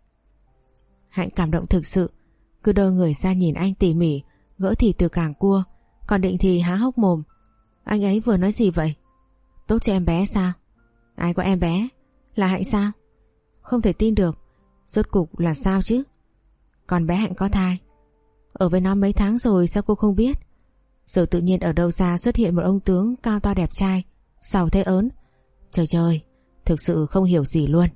Hạnh cảm động thực sự, cứ đơ người ra nhìn anh tỉ mỉ gỡ thịt từ càng cua. Còn Định thì há hốc mồm. Anh ấy vừa nói gì vậy? Tốt cho em bé sao? Ai có em bé? Là Hạnh sao? Không thể tin được. Rốt cục là sao chứ? Còn bé Hạnh có thai. Ở với nó mấy tháng rồi sao cô không biết? Rồi tự nhiên ở đâu ra xuất hiện một ông tướng cao to đẹp trai, giàu thế ớn. Trời trời, thực sự không hiểu gì luôn.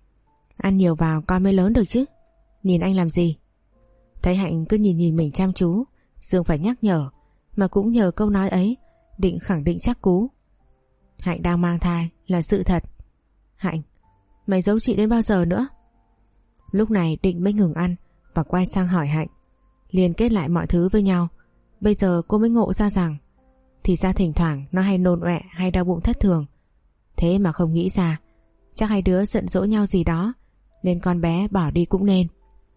Ăn nhiều vào con mới lớn được chứ. Nhìn anh làm gì? Thấy Hạnh cứ nhìn nhìn mình chăm chú, Dương phải nhắc nhở, mà cũng nhờ câu nói ấy Định khẳng định chắc cú. Hạnh đang mang thai là sự thật. Hạnh, mày giấu chị đến bao giờ nữa? Lúc này Định mới ngừng ăn và quay sang hỏi Hạnh, liên kết lại mọi thứ với nhau. Bây giờ cô mới ngộ ra rằng thì ra thỉnh thoảng nó hay nôn ọe hay đau bụng thất thường. Thế mà không nghĩ ra chắc hai đứa giận dỗi nhau gì đó nên con bé bỏ đi cũng nên.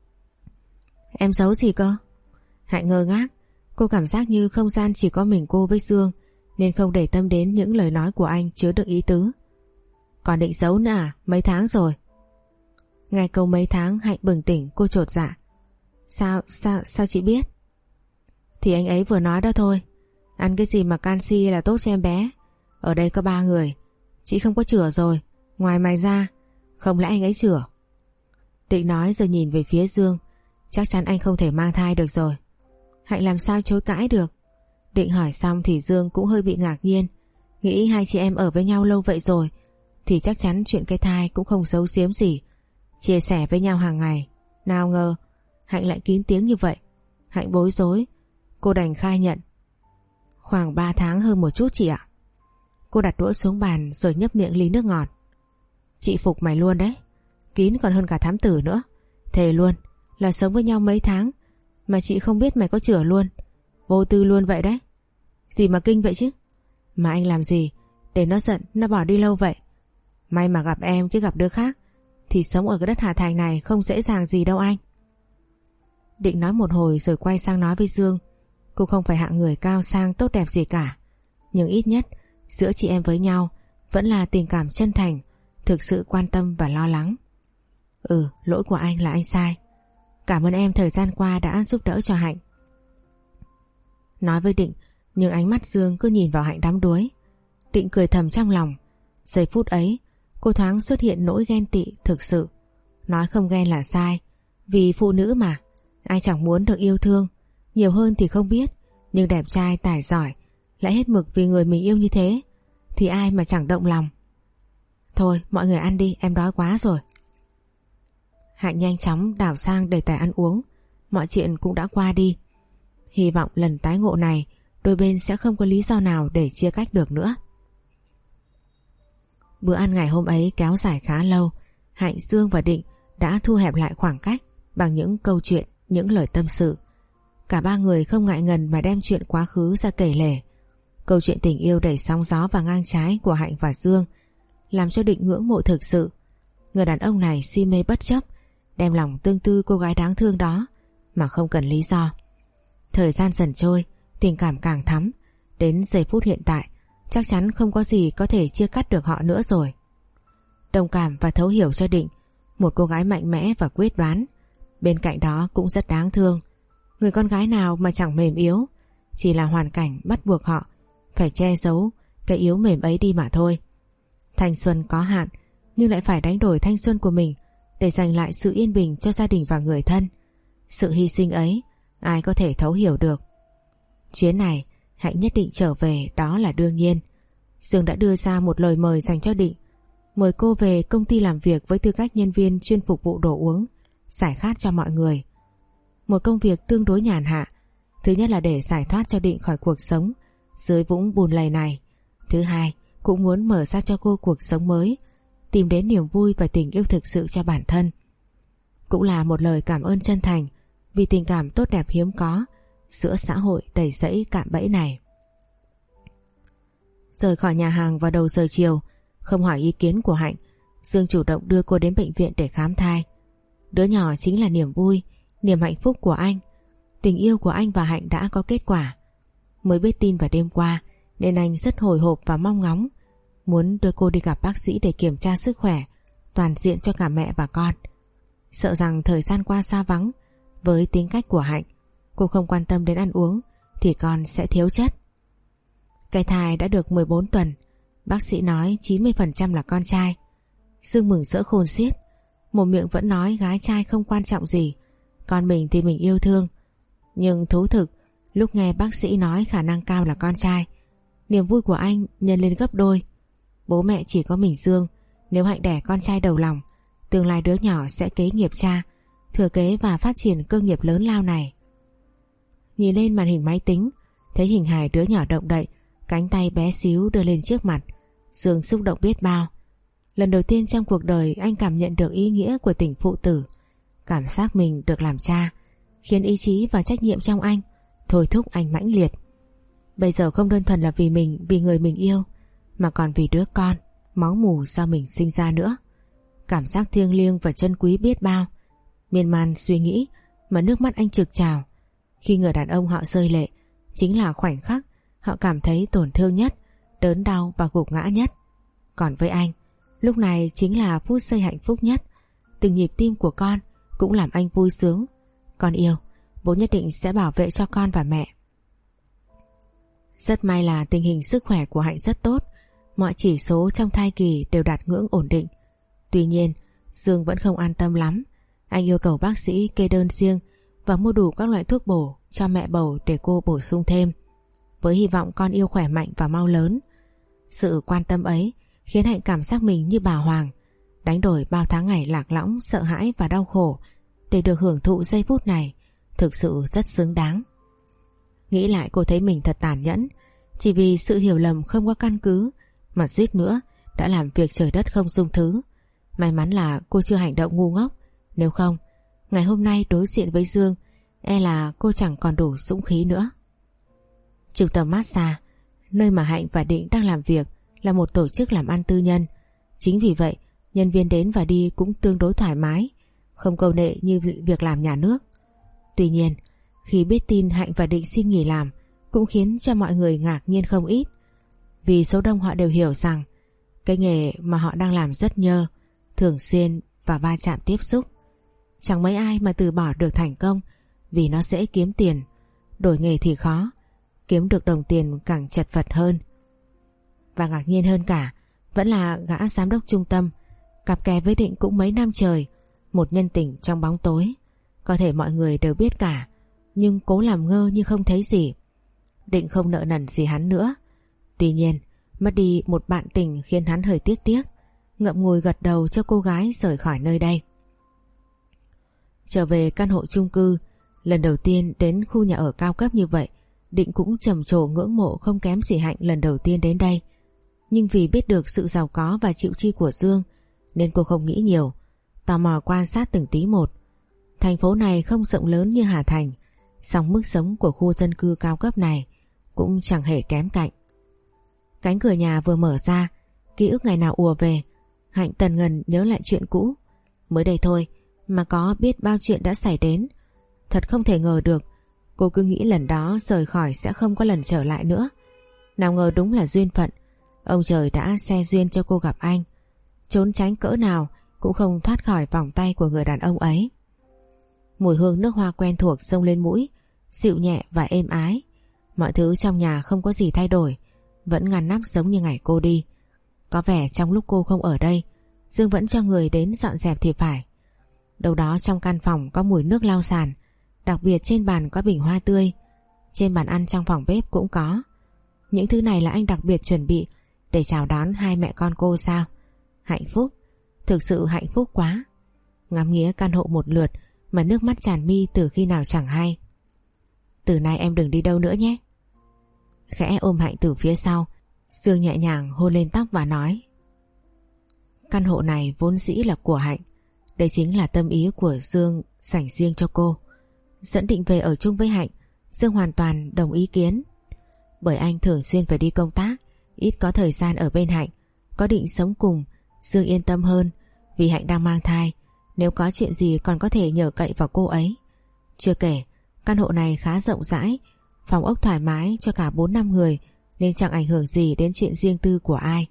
Em giấu gì cơ? Hạnh ngơ ngác. Cô cảm giác như không gian chỉ có mình cô với Dương, nên không để tâm đến những lời nói của anh chứa đựng ý tứ. Còn định giấu nữa à? Mấy tháng rồi? Nghe câu mấy tháng Hạnh bừng tỉnh, cô chột dạ. Sao, sao, sao chị biết? Thì anh ấy vừa nói đó thôi. Ăn cái gì mà canxi là tốt cho em bé. Ở đây có ba người, chị không có chữa rồi, ngoài mày ra. Không lẽ anh ấy chữa? Định nói rồi nhìn về phía Dương. Chắc chắn anh không thể mang thai được rồi. Hạnh làm sao chối cãi được. Định hỏi xong thì Dương cũng hơi bị ngạc nhiên. Nghĩ hai chị em ở với nhau lâu vậy rồi thì chắc chắn chuyện cái thai cũng không giấu giếm gì, chia sẻ với nhau hàng ngày. Nào ngờ Hạnh lại kín tiếng như vậy. Hạnh bối rối. Cô đành khai nhận: Khoảng ba tháng hơn một chút chị ạ. Cô đặt đũa xuống bàn rồi nhấp miệng ly nước ngọt. Chị phục mày luôn đấy. Kín còn hơn cả thám tử nữa. Thề luôn là sống với nhau mấy tháng mà chị không biết mày có chữa luôn. Vô tư luôn vậy đấy. Gì mà kinh vậy chứ? Mà anh làm gì để nó giận, nó bỏ đi lâu vậy? May mà gặp em chứ gặp đứa khác thì sống ở cái đất Hà Thành này không dễ dàng gì đâu anh. Định nói một hồi rồi quay sang nói với Dương. Cô không phải hạng người cao sang tốt đẹp gì cả, nhưng ít nhất giữa chị em với nhau vẫn là tình cảm chân thành, thực sự quan tâm và lo lắng. Ừ, lỗi của anh là anh sai. Cảm ơn em thời gian qua đã giúp đỡ cho Hạnh. Nói với Định, nhưng ánh mắt Dương cứ nhìn vào Hạnh đắm đuối. Định cười thầm trong lòng. Giây phút ấy cô thoáng xuất hiện nỗi ghen tị thực sự. Nói không ghen là sai, vì phụ nữ mà, ai chẳng muốn được yêu thương. Nhiều hơn thì không biết, nhưng đẹp trai tài giỏi lại hết mực vì người mình yêu như thế thì ai mà chẳng động lòng. Thôi mọi người ăn đi, em đói quá rồi. Hạnh nhanh chóng đảo sang đề tài ăn uống. Mọi chuyện cũng đã qua đi. Hy vọng lần tái ngộ này đôi bên sẽ không có lý do nào để chia cách được nữa. Bữa ăn ngày hôm ấy kéo dài khá lâu. Hạnh, Dương và Định đã thu hẹp lại khoảng cách bằng những câu chuyện, những lời tâm sự. Cả ba người không ngại ngần mà đem chuyện quá khứ ra kể lể. Câu chuyện tình yêu đầy sóng gió và ngang trái của Hạnh và Dương làm cho Định ngưỡng mộ thực sự. Người đàn ông này si mê bất chấp, đem lòng tương tư cô gái đáng thương đó mà không cần lý do. Thời gian dần trôi, tình cảm càng thắm. Đến giây phút hiện tại chắc chắn không có gì có thể chia cắt được họ nữa rồi. Đồng cảm và thấu hiểu cho Định, một cô gái mạnh mẽ và quyết đoán, bên cạnh đó cũng rất đáng thương. Người con gái nào mà chẳng mềm yếu, chỉ là hoàn cảnh bắt buộc họ phải che giấu cái yếu mềm ấy đi mà thôi. Thanh xuân có hạn, nhưng lại phải đánh đổi thanh xuân của mình để giành lại sự yên bình cho gia đình và người thân. Sự hy sinh ấy ai có thể thấu hiểu được. Chuyến này Hạnh nhất định trở về, đó là đương nhiên. Dương đã đưa ra một lời mời dành cho Định, mời cô về công ty làm việc với tư cách nhân viên chuyên phục vụ đồ uống, giải khát cho mọi người. Một công việc tương đối nhàn hạ. Thứ nhất là để giải thoát cho Định khỏi cuộc sống dưới vũng bùn lầy này. Thứ hai, cũng muốn mở ra cho cô cuộc sống mới, tìm đến niềm vui và tình yêu thực sự cho bản thân. Cũng là một lời cảm ơn chân thành vì tình cảm tốt đẹp hiếm có giữa xã hội đầy rẫy cạm bẫy này. Rời khỏi nhà hàng vào đầu giờ chiều, không hỏi ý kiến của Hạnh, Dương chủ động đưa cô đến bệnh viện để khám thai. Đứa nhỏ chính là niềm vui, niềm hạnh phúc của anh. Tình yêu của anh và Hạnh đã có kết quả. Mới biết tin vào đêm qua nên anh rất hồi hộp và mong ngóng, muốn đưa cô đi gặp bác sĩ để kiểm tra sức khỏe toàn diện cho cả mẹ và con. Sợ rằng thời gian qua xa vắng, với tính cách của Hạnh, cô không quan tâm đến ăn uống thì con sẽ thiếu chất. Cái thai đã được mười bốn tuần, bác sĩ nói chín mươi phần trăm là con trai. Dương mừng rỡ khôn xiết, một miệng vẫn nói gái trai không quan trọng gì, con mình thì mình yêu thương. Nhưng thú thực, lúc nghe bác sĩ nói khả năng cao là con trai, niềm vui của anh nhân lên gấp đôi. Bố mẹ chỉ có mình Dương, nếu Hạnh đẻ con trai đầu lòng, tương lai đứa nhỏ sẽ kế nghiệp cha, thừa kế và phát triển cơ nghiệp lớn lao này. Nhìn lên màn hình máy tính, thấy hình hài đứa nhỏ động đậy, cánh tay bé xíu đưa lên trước mặt, Dương xúc động biết bao. Lần đầu tiên trong cuộc đời anh cảm nhận được ý nghĩa của tình phụ tử. Cảm giác mình được làm cha khiến ý chí và trách nhiệm trong anh thôi thúc anh mãnh liệt. Bây giờ không đơn thuần là vì mình, vì người mình yêu, mà còn vì đứa con máu mủ do mình sinh ra nữa. Cảm giác thiêng liêng và trân quý biết bao. Miên man suy nghĩ mà nước mắt anh trực trào. Khi người đàn ông họ rơi lệ, chính là khoảnh khắc họ cảm thấy tổn thương nhất, đớn đau và gục ngã nhất. Còn với anh, lúc này chính là phút giây hạnh phúc nhất. Từng nhịp tim của con cũng làm anh vui sướng. Con yêu, bố nhất định sẽ bảo vệ cho con và mẹ. Rất may là tình hình sức khỏe của Hạnh rất tốt, mọi chỉ số trong thai kỳ đều đạt ngưỡng ổn định. Tuy nhiên, Dương vẫn không an tâm lắm. Anh yêu cầu bác sĩ kê đơn riêng và mua đủ các loại thuốc bổ cho mẹ bầu để cô bổ sung thêm, với hy vọng con yêu khỏe mạnh và mau lớn. Sự quan tâm ấy khiến Hạnh cảm giác mình như bà hoàng, đánh đổi bao tháng ngày lạc lõng, sợ hãi và đau khổ để được hưởng thụ giây phút này, thực sự rất xứng đáng. Nghĩ lại cô thấy mình thật tàn nhẫn, chỉ vì sự hiểu lầm không có căn cứ mà suýt nữa đã làm việc trời đất không dung thứ. May mắn là cô chưa hành động ngu ngốc, nếu không ngày hôm nay đối diện với Dương, e là cô chẳng còn đủ dũng khí nữa. Trung tâm massage, nơi mà Hạnh và Định đang làm việc, là một tổ chức làm ăn tư nhân. Chính vì vậy nhân viên đến và đi cũng tương đối thoải mái, không câu nệ như việc làm nhà nước. Tuy nhiên, khi biết tin Hạnh và Định xin nghỉ làm cũng khiến cho mọi người ngạc nhiên không ít, vì số đông họ đều hiểu rằng cái nghề mà họ đang làm rất nhơ, thường xuyên và va chạm tiếp xúc. Chẳng mấy ai mà từ bỏ được thành công, vì nó dễ kiếm tiền, đổi nghề thì khó, kiếm được đồng tiền càng chật vật hơn. Và ngạc nhiên hơn cả vẫn là gã giám đốc trung tâm, cặp kè với Định cũng mấy năm trời, một nhân tình trong bóng tối. Có thể mọi người đều biết cả, nhưng cố làm ngơ như không thấy gì. Định không nợ nần gì hắn nữa. Tuy nhiên, mất đi một bạn tình khiến hắn hơi tiếc tiếc, ngậm ngùi gật đầu cho cô gái rời khỏi nơi đây. Trở về căn hộ chung cư, lần đầu tiên đến khu nhà ở cao cấp như vậy, Định cũng trầm trồ ngưỡng mộ không kém gì Hạnh lần đầu tiên đến đây. Nhưng vì biết được sự giàu có và chịu chi của Dương nên cô không nghĩ nhiều, tò mò quan sát từng tí một. Thành phố này không rộng lớn như Hà Thành, song mức sống của khu dân cư cao cấp này cũng chẳng hề kém cạnh. Cánh cửa nhà vừa mở ra, ký ức ngày nào ùa về. Hạnh tần ngần nhớ lại chuyện cũ. Mới đây thôi mà có biết bao chuyện đã xảy đến. Thật không thể ngờ được, cô cứ nghĩ lần đó rời khỏi sẽ không có lần trở lại nữa. Nào ngờ đúng là duyên phận, ông trời đã xe duyên cho cô gặp anh. Trốn tránh cỡ nào cũng không thoát khỏi vòng tay của người đàn ông ấy. Mùi hương nước hoa quen thuộc xông lên mũi, dịu nhẹ và êm ái. Mọi thứ trong nhà không có gì thay đổi, vẫn ngăn nắp giống như ngày cô đi. Có vẻ trong lúc cô không ở đây, Dương vẫn cho người đến dọn dẹp thì phải. Đâu đó trong căn phòng có mùi nước lau sàn, đặc biệt trên bàn có bình hoa tươi, trên bàn ăn trong phòng bếp cũng có. Những thứ này là anh đặc biệt chuẩn bị để chào đón hai mẹ con cô sao? Hạnh phúc, thực sự hạnh phúc quá. Ngắm nghía căn hộ một lượt mà nước mắt tràn mi từ khi nào chẳng hay. Từ nay em đừng đi đâu nữa nhé. Khẽ ôm Hạnh từ phía sau, Dương nhẹ nhàng hôn lên tóc và nói: căn hộ này vốn dĩ là của Hạnh. Đây chính là tâm ý của Dương dành riêng cho cô. Dẫn Định về ở chung với Hạnh, Dương hoàn toàn đồng ý kiến. Bởi anh thường xuyên phải đi công tác, ít có thời gian ở bên Hạnh. Có Định sống cùng, Dương yên tâm hơn, vì Hạnh đang mang thai, nếu có chuyện gì còn có thể nhờ cậy vào cô ấy. Chưa kể, căn hộ này khá rộng rãi, phòng ốc thoải mái cho cả bốn năm người, nên chẳng ảnh hưởng gì đến chuyện riêng tư của ai.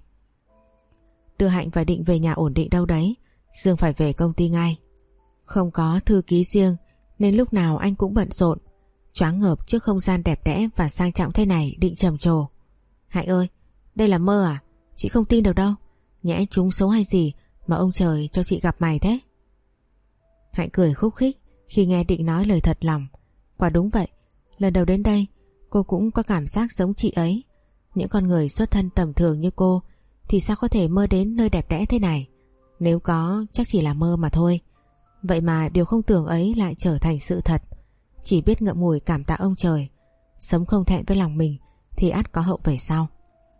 Đưa Hạnh và Định về nhà ổn định đâu đấy, Dương phải về công ty ngay. Không có thư ký riêng nên lúc nào anh cũng bận rộn. Choáng ngợp trước không gian đẹp đẽ và sang trọng thế này, Định trầm trồ: Hạnh ơi, đây là mơ à? Chị không tin được đâu. Nhẽ trúng số hay gì mà ông trời cho chị gặp mày thế? Hạnh cười khúc khích khi nghe Định nói lời thật lòng. Quả đúng vậy, lần đầu đến đây cô cũng có cảm giác giống chị ấy. Những con người xuất thân tầm thường như cô thì sao có thể mơ đến nơi đẹp đẽ thế này? Nếu có, chắc chỉ là mơ mà thôi. Vậy mà điều không tưởng ấy lại trở thành sự thật. Chỉ biết ngậm ngùi cảm tạ ông trời. Sống không thẹn với lòng mình thì ắt có hậu về sau.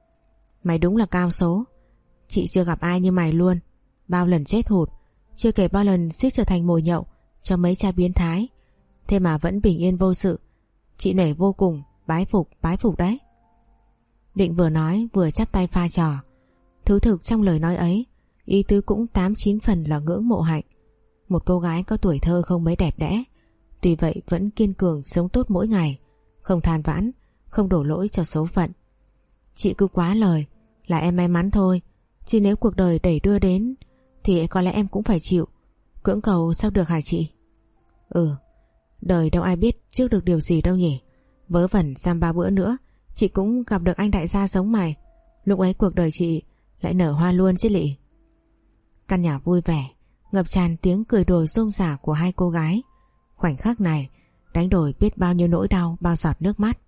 Mày đúng là cao số. Chị chưa gặp ai như mày luôn. Bao lần chết hụt, chưa kể bao lần suýt trở thành mồi nhậu cho mấy cha biến thái, thế mà vẫn bình yên vô sự. Chị nể vô cùng, bái phục, bái phục đấy. Định vừa nói vừa chắp tay pha trò. Thú thực trong lời nói ấy, ý tứ cũng tám chín phần là ngưỡng mộ Hạnh. Một cô gái có tuổi thơ không mấy đẹp đẽ, tuy vậy vẫn kiên cường sống tốt mỗi ngày, không than vãn, không đổ lỗi cho số phận. Chị cứ quá lời, là em may mắn thôi, chứ nếu cuộc đời đẩy đưa đến thì có lẽ em cũng phải chịu. Cưỡng cầu sao được hả chị? Ừ, đời đâu ai biết trước được điều gì đâu nhỉ. Vớ vẩn giam ba bữa nữa chị cũng gặp được anh đại gia giống mày. Lúc ấy cuộc đời chị lại nở hoa luôn chứ lị. Căn nhà vui vẻ, ngập tràn tiếng cười đùa rôm rả của hai cô gái. Khoảnh khắc này đánh đổi biết bao nhiêu nỗi đau, bao giọt nước mắt.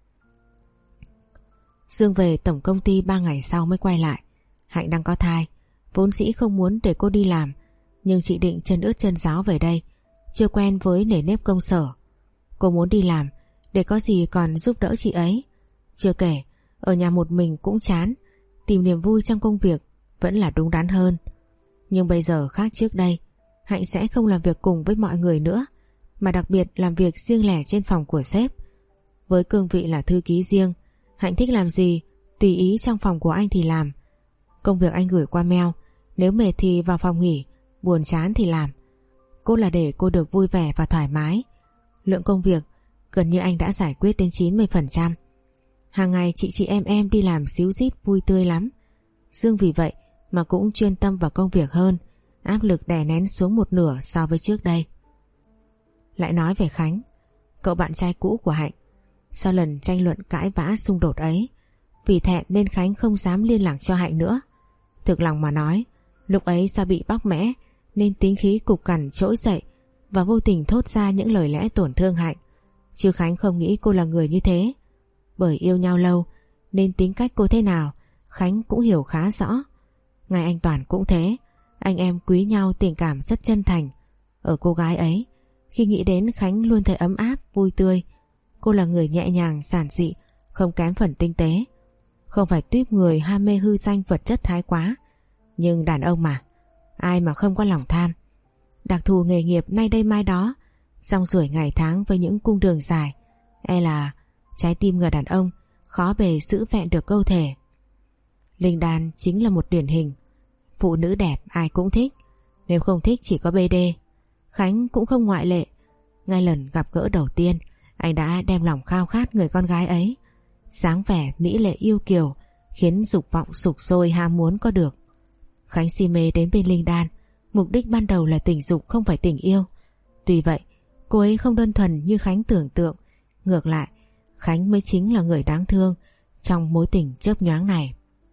Dương về tổng công ty ba ngày sau mới quay lại. Hạnh đang có thai, vốn dĩ không muốn để cô đi làm, nhưng chị Định chân ướt chân ráo về đây, chưa quen với nề nếp công sở. Cô muốn đi làm để có gì còn giúp đỡ chị ấy. Chưa kể ở nhà một mình cũng chán, tìm niềm vui trong công việc vẫn là đúng đắn hơn. Nhưng bây giờ khác trước đây, Hạnh sẽ không làm việc cùng với mọi người nữa, mà đặc biệt làm việc riêng lẻ trên phòng của sếp. Với cương vị là thư ký riêng, Hạnh thích làm gì tùy ý trong phòng của anh thì làm. Công việc anh gửi qua mail, nếu mệt thì vào phòng nghỉ, buồn chán thì làm. Cô là để cô được vui vẻ và thoải mái. Lượng công việc gần như anh đã giải quyết đến chín mươi phần trăm. Hàng ngày chị chị em em đi làm xíu rít vui tươi lắm. Dương vì vậy mà cũng chuyên tâm vào công việc hơn, áp lực đè nén xuống một nửa so với trước đây. Lại nói về Khánh, cậu bạn trai cũ của Hạnh. Sau lần tranh luận cãi vã xung đột ấy, vì thẹn nên Khánh không dám liên lạc cho Hạnh nữa. Thực lòng mà nói, lúc ấy do bị bóc mẽ nên tính khí cục cằn trỗi dậy và vô tình thốt ra những lời lẽ tổn thương Hạnh. Chứ Khánh không nghĩ cô là người như thế. Bởi yêu nhau lâu nên tính cách cô thế nào Khánh cũng hiểu khá rõ. Ngay anh Toàn cũng thế, anh em quý nhau, tình cảm rất chân thành. Ở cô gái ấy, khi nghĩ đến Khánh luôn thấy ấm áp, vui tươi. Cô là người nhẹ nhàng, giản dị, không kém phần tinh tế. Không phải tuýp người ham mê hư danh vật chất thái quá. Nhưng đàn ông mà, ai mà không có lòng tham. Đặc thù nghề nghiệp nay đây mai đó, rong ruổi ngày tháng với những cung đường dài, e là trái tim người đàn ông khó bề giữ vẹn được câu thể. Linh Đan chính là một điển hình. Phụ nữ đẹp ai cũng thích, nếu không thích chỉ có bê đê. Khánh cũng không ngoại lệ. Ngay lần gặp gỡ đầu tiên, anh đã đem lòng khao khát người con gái ấy. Dáng vẻ mỹ lệ yêu kiều khiến dục vọng sục sôi ham muốn có được. Khánh si mê đến bên Linh Đan, mục đích ban đầu là tình dục không phải tình yêu. Tuy vậy, cô ấy không đơn thuần như Khánh tưởng tượng, ngược lại Khánh mới chính là người đáng thương trong mối tình chớp nhoáng này.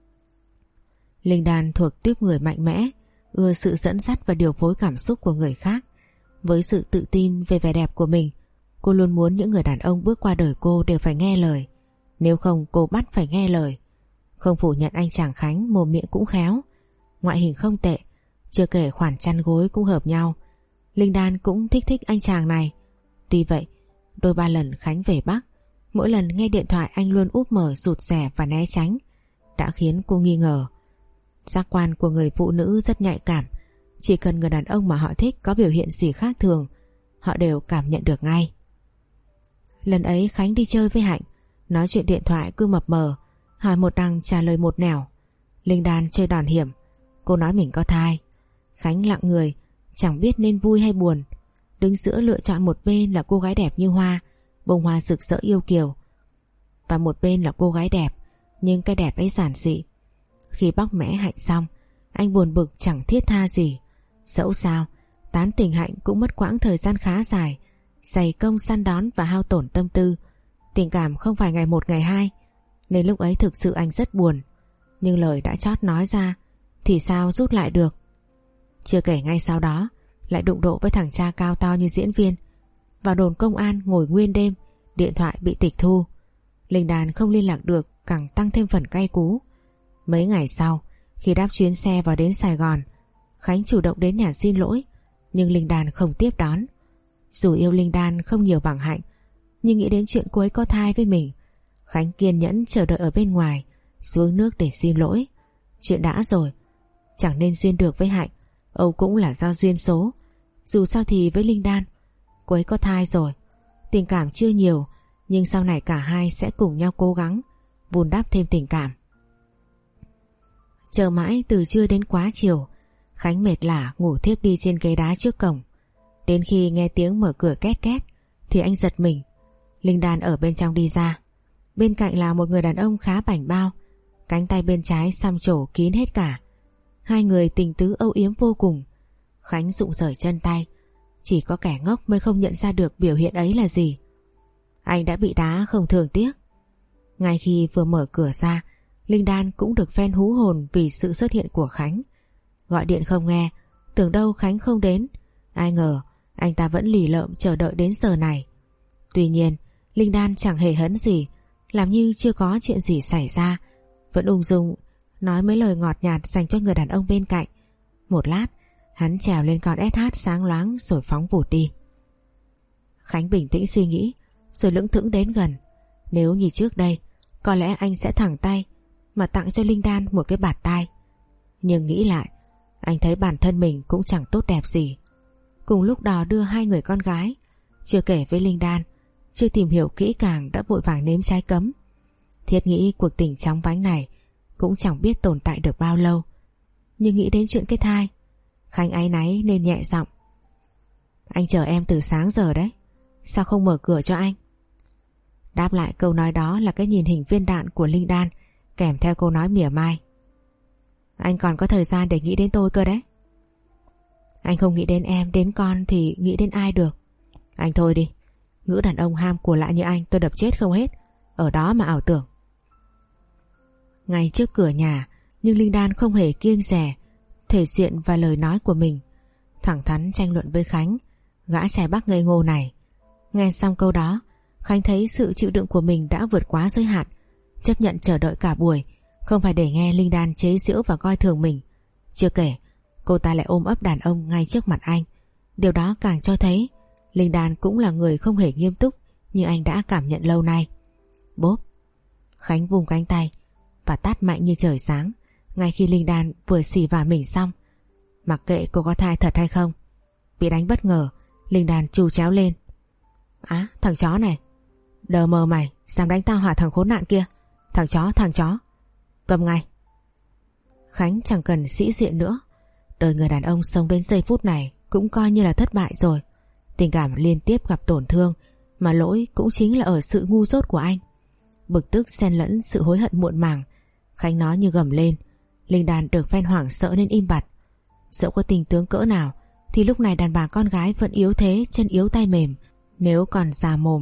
Linh Đan thuộc tuýp người mạnh mẽ, ưa sự dẫn dắt và điều phối cảm xúc của người khác. Với sự tự tin về vẻ đẹp của mình, cô luôn muốn những người đàn ông bước qua đời cô đều phải nghe lời. Nếu không cô bắt phải nghe lời. Không phủ nhận anh chàng Khánh mồm miệng cũng khéo, ngoại hình không tệ, chưa kể khoản chăn gối cũng hợp nhau. Linh Đan cũng thích thích anh chàng này. Tuy vậy, đôi ba lần Khánh về Bắc, mỗi lần nghe điện thoại anh luôn úp mở, rụt rè và né tránh, đã khiến cô nghi ngờ. Giác quan của người phụ nữ rất nhạy cảm, chỉ cần người đàn ông mà họ thích có biểu hiện gì khác thường, họ đều cảm nhận được ngay. Lần ấy Khánh đi chơi với Hạnh, nói chuyện điện thoại cứ mập mờ, hỏi một đằng trả lời một nẻo. Linh Đan chơi đòn hiểm, cô nói mình có thai. Khánh lặng người, chẳng biết nên vui hay buồn, đứng giữa lựa chọn một bên là cô gái đẹp như hoa, bông hoa rực rỡ yêu kiều, và một bên là cô gái đẹp, nhưng cái đẹp ấy giản dị. Khi bóc mẽ Hạnh xong, anh buồn bực chẳng thiết tha gì. Dẫu sao, tán tỉnh Hạnh cũng mất quãng thời gian khá dài, dày công săn đón và hao tổn tâm tư. Tình cảm không phải ngày một ngày hai, nên lúc ấy thực sự anh rất buồn. Nhưng lời đã chót nói ra thì sao rút lại được. Chưa kể ngay sau đó lại đụng độ với thằng cha cao to như diễn viên. Vào đồn công an ngồi nguyên đêm, điện thoại bị tịch thu. Linh Đan không liên lạc được, càng tăng thêm phần cay cú. Mấy ngày sau, khi đáp chuyến xe vào đến Sài Gòn, Khánh chủ động đến nhà xin lỗi, nhưng Linh Đan không tiếp đón. Dù yêu Linh Đan không nhiều bằng Hạnh, nhưng nghĩ đến chuyện cô ấy có thai với mình, Khánh kiên nhẫn chờ đợi ở bên ngoài, xuống nước để xin lỗi. Chuyện đã rồi, chẳng nên duyên được với Hạnh, Âu cũng là do duyên số. Dù sao thì với Linh Đan, cô ấy có thai rồi, tình cảm chưa nhiều, nhưng sau này cả hai sẽ cùng nhau cố gắng vun đắp thêm tình cảm. Chờ mãi từ trưa đến quá chiều, Khánh mệt lả ngủ thiếp đi trên ghế đá trước cổng. Đến khi nghe tiếng mở cửa két két thì anh giật mình. Linh Đan ở bên trong đi ra. Bên cạnh là một người đàn ông khá bảnh bao, cánh tay bên trái xăm trổ kín hết cả. Hai người tình tứ âu yếm vô cùng. Khánh rụng rời chân tay, chỉ có kẻ ngốc mới không nhận ra được biểu hiện ấy là gì. Anh đã bị đá không thường tiếc. Ngay khi vừa mở cửa ra, Linh Đan cũng được phen hú hồn vì sự xuất hiện của Khánh. Gọi điện không nghe, tưởng đâu Khánh không đến. Ai ngờ anh ta vẫn lì lợm chờ đợi đến giờ này. Tuy nhiên Linh Đan chẳng hề hấn gì, làm như chưa có chuyện gì xảy ra, vẫn ung dung nói mấy lời ngọt nhạt dành cho người đàn ông bên cạnh. Một lát hắn trèo lên con ét hát sáng loáng rồi phóng vụt đi. Khánh bình tĩnh suy nghĩ rồi lững thững đến gần. Nếu như trước đây, có lẽ anh sẽ thẳng tay mà tặng cho Linh Đan một cái bạt tai. Nhưng nghĩ lại, anh thấy bản thân mình cũng chẳng tốt đẹp gì. Cùng lúc đò đưa hai người con gái, chưa kể với Linh Đan, chưa tìm hiểu kỹ càng đã vội vàng nếm trái cấm. Thiết nghĩ cuộc tình chóng vánh này cũng chẳng biết tồn tại được bao lâu. Nhưng nghĩ đến chuyện cái thai, Khánh áy náy nên nhẹ giọng: Anh chờ em từ sáng giờ đấy, sao không mở cửa cho anh? Đáp lại câu nói đó là cái nhìn hình viên đạn của Linh Đan, kèm theo câu nói mỉa mai: Anh còn có thời gian để nghĩ đến tôi cơ đấy. Anh không nghĩ đến em, đến con thì nghĩ đến ai được. Anh thôi đi, ngữ đàn ông ham của lạ như anh tôi đập chết không hết, ở đó mà ảo tưởng. Ngay trước cửa nhà, nhưng Linh Đan không hề kiêng dè thể diện và lời nói của mình, thẳng thắn tranh luận với Khánh, gã trai Bắc ngây ngô này. Nghe xong câu đó, Khánh thấy sự chịu đựng của mình đã vượt quá giới hạn, chấp nhận chờ đợi cả buổi, không phải để nghe Linh Đan chế giễu và coi thường mình. Chưa kể cô ta lại ôm ấp đàn ông ngay trước mặt anh. Điều đó càng cho thấy Linh Đan cũng là người không hề nghiêm túc như anh đã cảm nhận lâu nay. Bốp! Khánh vung cánh tay và tát mạnh như trời sáng, ngay khi Linh Đan vừa xì vào mình xong. Mặc kệ cô có thai thật hay không, bị đánh bất ngờ, Linh Đan trù chéo lên: Á, thằng chó này, đờ mờ mày, dám đánh tao hả thằng khốn nạn kia? Thằng chó, thằng chó, cầm ngay! Khánh chẳng cần sĩ diện nữa. Đời người đàn ông sống đến giây phút này cũng coi như là thất bại rồi. Tình cảm liên tiếp gặp tổn thương, mà lỗi cũng chính là ở sự ngu dốt của anh. Bực tức xen lẫn sự hối hận muộn màng, Khánh nói như gầm lên. Linh Đan được phen hoảng sợ nên im bặt. Dẫu có tình tướng cỡ nào thì lúc này đàn bà con gái vẫn yếu thế chân yếu tay mềm. Nếu còn già mồm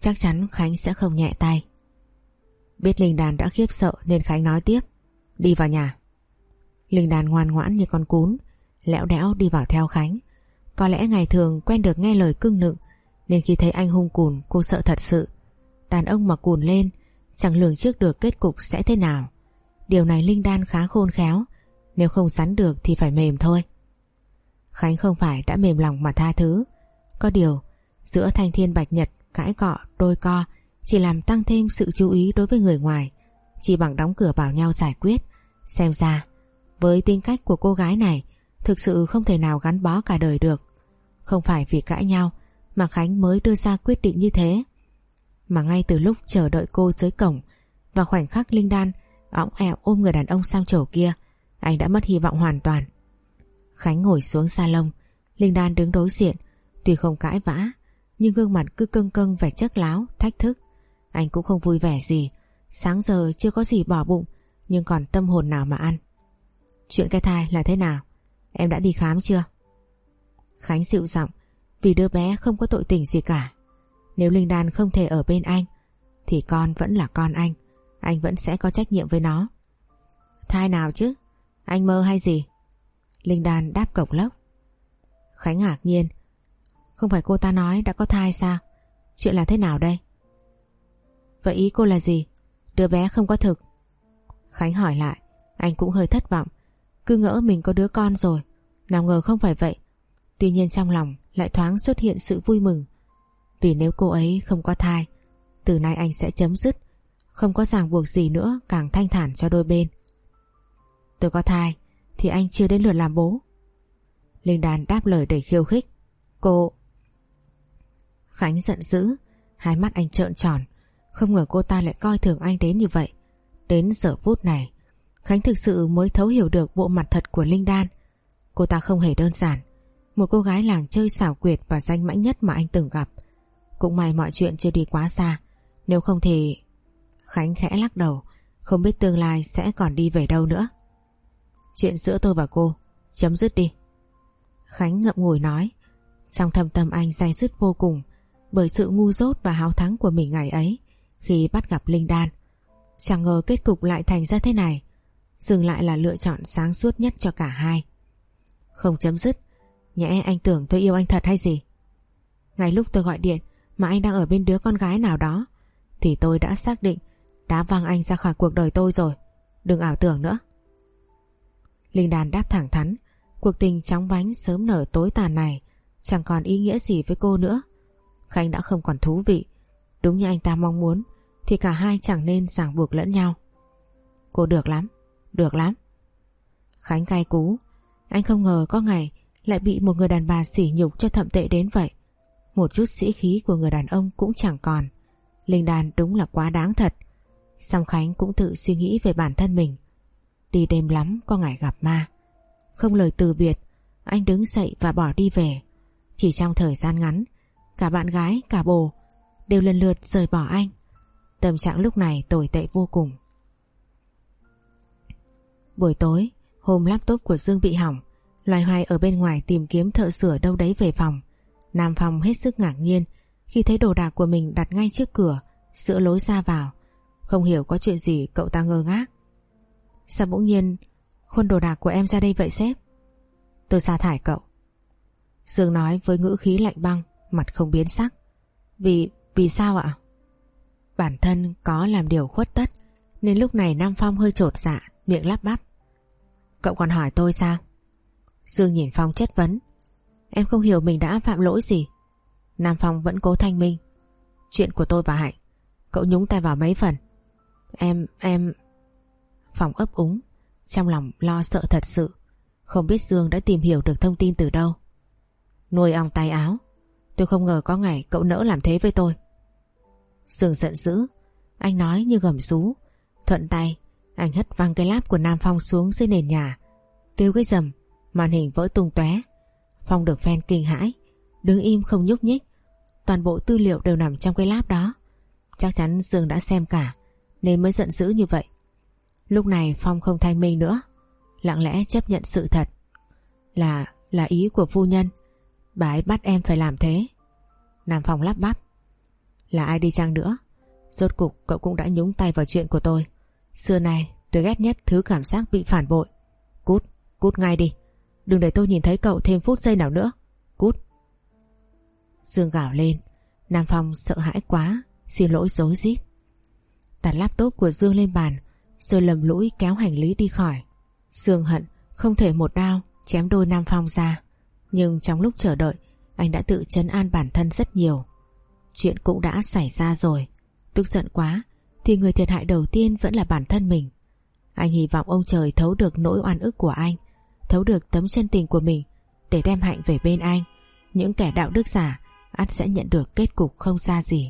chắc chắn Khánh sẽ không nhẹ tay. Biết Linh Đan đã khiếp sợ nên Khánh nói tiếp: Đi vào nhà. Linh Đan ngoan ngoãn như con cún, lẽo đẽo đi vào theo Khánh. Có lẽ ngày thường quen được nghe lời cưng nựng nên khi thấy anh hung cùn cô sợ thật sự. Đàn ông mà cùn lên chẳng lường trước được kết cục sẽ thế nào. Điều này Linh Đan khá khôn khéo, nếu không sắn được thì phải mềm thôi. Khánh không phải đã mềm lòng mà tha thứ. Có điều giữa Thanh Thiên Bạch Nhật cãi cọ đôi co chỉ làm tăng thêm sự chú ý đối với người ngoài. Chỉ bằng đóng cửa bảo nhau giải quyết. Xem ra với tính cách của cô gái này thực sự không thể nào gắn bó cả đời được. Không phải vì cãi nhau mà Khánh mới đưa ra quyết định như thế, mà ngay từ lúc chờ đợi cô dưới cổng và khoảnh khắc Linh Đan õng ẹo ôm người đàn ông sam trổ kia, anh đã mất hy vọng hoàn toàn. Khánh ngồi xuống salon, Linh Đan đứng đối diện. Tuy không cãi vã nhưng gương mặt cứ cưng cưng vẻ chớp láo thách thức. Anh cũng không vui vẻ gì. Sáng giờ chưa có gì bỏ bụng nhưng còn tâm hồn nào mà ăn. Chuyện cái thai là thế nào? Em đã đi khám chưa? Khánh dịu giọng, vì đứa bé không có tội tình gì cả. Nếu Linh Đan không thể ở bên anh thì con vẫn là con anh. Anh vẫn sẽ có trách nhiệm với nó. Thai nào chứ? Anh mơ hay gì? Linh Đan đáp cộc lốc. Khánh ngạc nhiên. Không phải cô ta nói đã có thai sao? Chuyện là thế nào đây? Vậy ý cô là gì? Đứa bé không có thực. Khánh hỏi lại. Anh cũng hơi thất vọng. Cứ ngỡ mình có đứa con rồi, nào ngờ không phải vậy. Tuy nhiên trong lòng lại thoáng xuất hiện sự vui mừng. Vì nếu cô ấy không có thai, từ nay anh sẽ chấm dứt, không có ràng buộc gì nữa, càng thanh thản cho đôi bên. Tôi có thai thì anh chưa đến lượt làm bố. Linh Đan đáp lời đầy khiêu khích. Cô... Khánh giận dữ, hai mắt anh trợn tròn. Không ngờ cô ta lại coi thường anh đến như vậy. Đến giờ phút này Khánh thực sự mới thấu hiểu được bộ mặt thật của Linh Đan. Cô ta không hề đơn giản, một cô gái làng chơi xảo quyệt và danh mãnh nhất mà anh từng gặp. Cũng may mọi chuyện chưa đi quá xa, nếu không thì... Khánh khẽ lắc đầu, không biết tương lai sẽ còn đi về đâu nữa. Chuyện giữa tôi và cô chấm dứt đi. Khánh ngậm ngùi nói. Trong thâm tâm anh day dứt vô cùng bởi sự ngu dốt và háo thắng của mình ngày ấy khi bắt gặp Linh Đan. Chẳng ngờ kết cục lại thành ra thế này. Dừng lại là lựa chọn sáng suốt nhất cho cả hai. Không chấm dứt? Nhẽ anh tưởng tôi yêu anh thật hay gì? Ngay lúc tôi gọi điện mà anh đang ở bên đứa con gái nào đó thì tôi đã xác định đá văng anh ra khỏi cuộc đời tôi rồi. Đừng ảo tưởng nữa. Linh Đan đáp thẳng thắn. Cuộc tình chóng vánh sớm nở tối tàn này chẳng còn ý nghĩa gì với cô nữa. Khánh đã không còn thú vị. Đúng như anh ta mong muốn thì cả hai chẳng nên ràng buộc lẫn nhau. Cô được lắm, được lắm. Khánh cay cú. Anh không ngờ có ngày lại bị một người đàn bà sỉ nhục cho thậm tệ đến vậy. Một chút sĩ khí của người đàn ông cũng chẳng còn. Linh Đan đúng là quá đáng thật. Song Khánh cũng tự suy nghĩ về bản thân mình. Đi đêm lắm có ngày gặp ma. Không lời từ biệt, anh đứng dậy và bỏ đi về. Chỉ trong thời gian ngắn, cả bạn gái cả bồ đều lần lượt rời bỏ anh. Tâm trạng lúc này tồi tệ vô cùng. Buổi tối, hôm laptop của Dương bị hỏng, loay hoay ở bên ngoài tìm kiếm thợ sửa đâu đấy về phòng. Nam Phong hết sức ngạc nhiên khi thấy đồ đạc của mình đặt ngay trước cửa, giữa lối ra vào. Không hiểu có chuyện gì cậu ta ngơ ngác. Sao bỗng nhiên khuôn đồ đạc của em ra đây vậy sếp? Tôi sa thải cậu. Dương nói với ngữ khí lạnh băng, mặt không biến sắc. Vì... vì sao ạ? Bản thân có làm điều khuất tất nên lúc này Nam Phong hơi chột dạ, miệng lắp bắp. Cậu còn hỏi tôi sao? Dương nhìn Phong chất vấn. Em không hiểu mình đã phạm lỗi gì. Nam Phong vẫn cố thanh minh. Chuyện của tôi và Hạnh, cậu nhúng tay vào mấy phần. Em... em... Phong ấp úng, trong lòng lo sợ thật sự. Không biết Dương đã tìm hiểu được thông tin từ đâu. Nuôi ong tay áo. Tôi không ngờ có ngày cậu nỡ làm thế với tôi. Dương giận dữ. Anh nói như gầm rú. Thuận tay anh hất văng cái láp của Nam Phong xuống dưới nền nhà. Kêu cái rầm, màn hình vỡ tung tóe. Phong được phen kinh hãi, đứng im không nhúc nhích. Toàn bộ tư liệu đều nằm trong cái láp đó. Chắc chắn Dương đã xem cả nên mới giận dữ như vậy. Lúc này Phong không thanh minh nữa, lặng lẽ chấp nhận sự thật. Là... là ý của phu nhân. Bà ấy bắt em phải làm thế. Nam Phong lắp bắp. Là ai đi chăng nữa, rốt cục cậu cũng đã nhúng tay vào chuyện của tôi. Xưa nay tôi ghét nhất thứ cảm giác bị phản bội. Cút, cút ngay đi. Đừng để tôi nhìn thấy cậu thêm phút giây nào nữa. Cút. Dương gào lên. Nam Phong sợ hãi quá, xin lỗi rối rít. Đặt laptop của Dương lên bàn, rồi lầm lũi kéo hành lý đi khỏi. Dương hận không thể một đao chém đôi Nam Phong ra, nhưng trong lúc chờ đợi anh đã tự trấn an bản thân rất nhiều. Chuyện cũng đã xảy ra rồi, tức giận quá thì người thiệt hại đầu tiên vẫn là bản thân mình. Anh hy vọng ông trời thấu được nỗi oan ức của anh, thấu được tấm chân tình của mình để đem Hạnh về bên anh. Những kẻ đạo đức giả ắt sẽ nhận được kết cục không ra gì.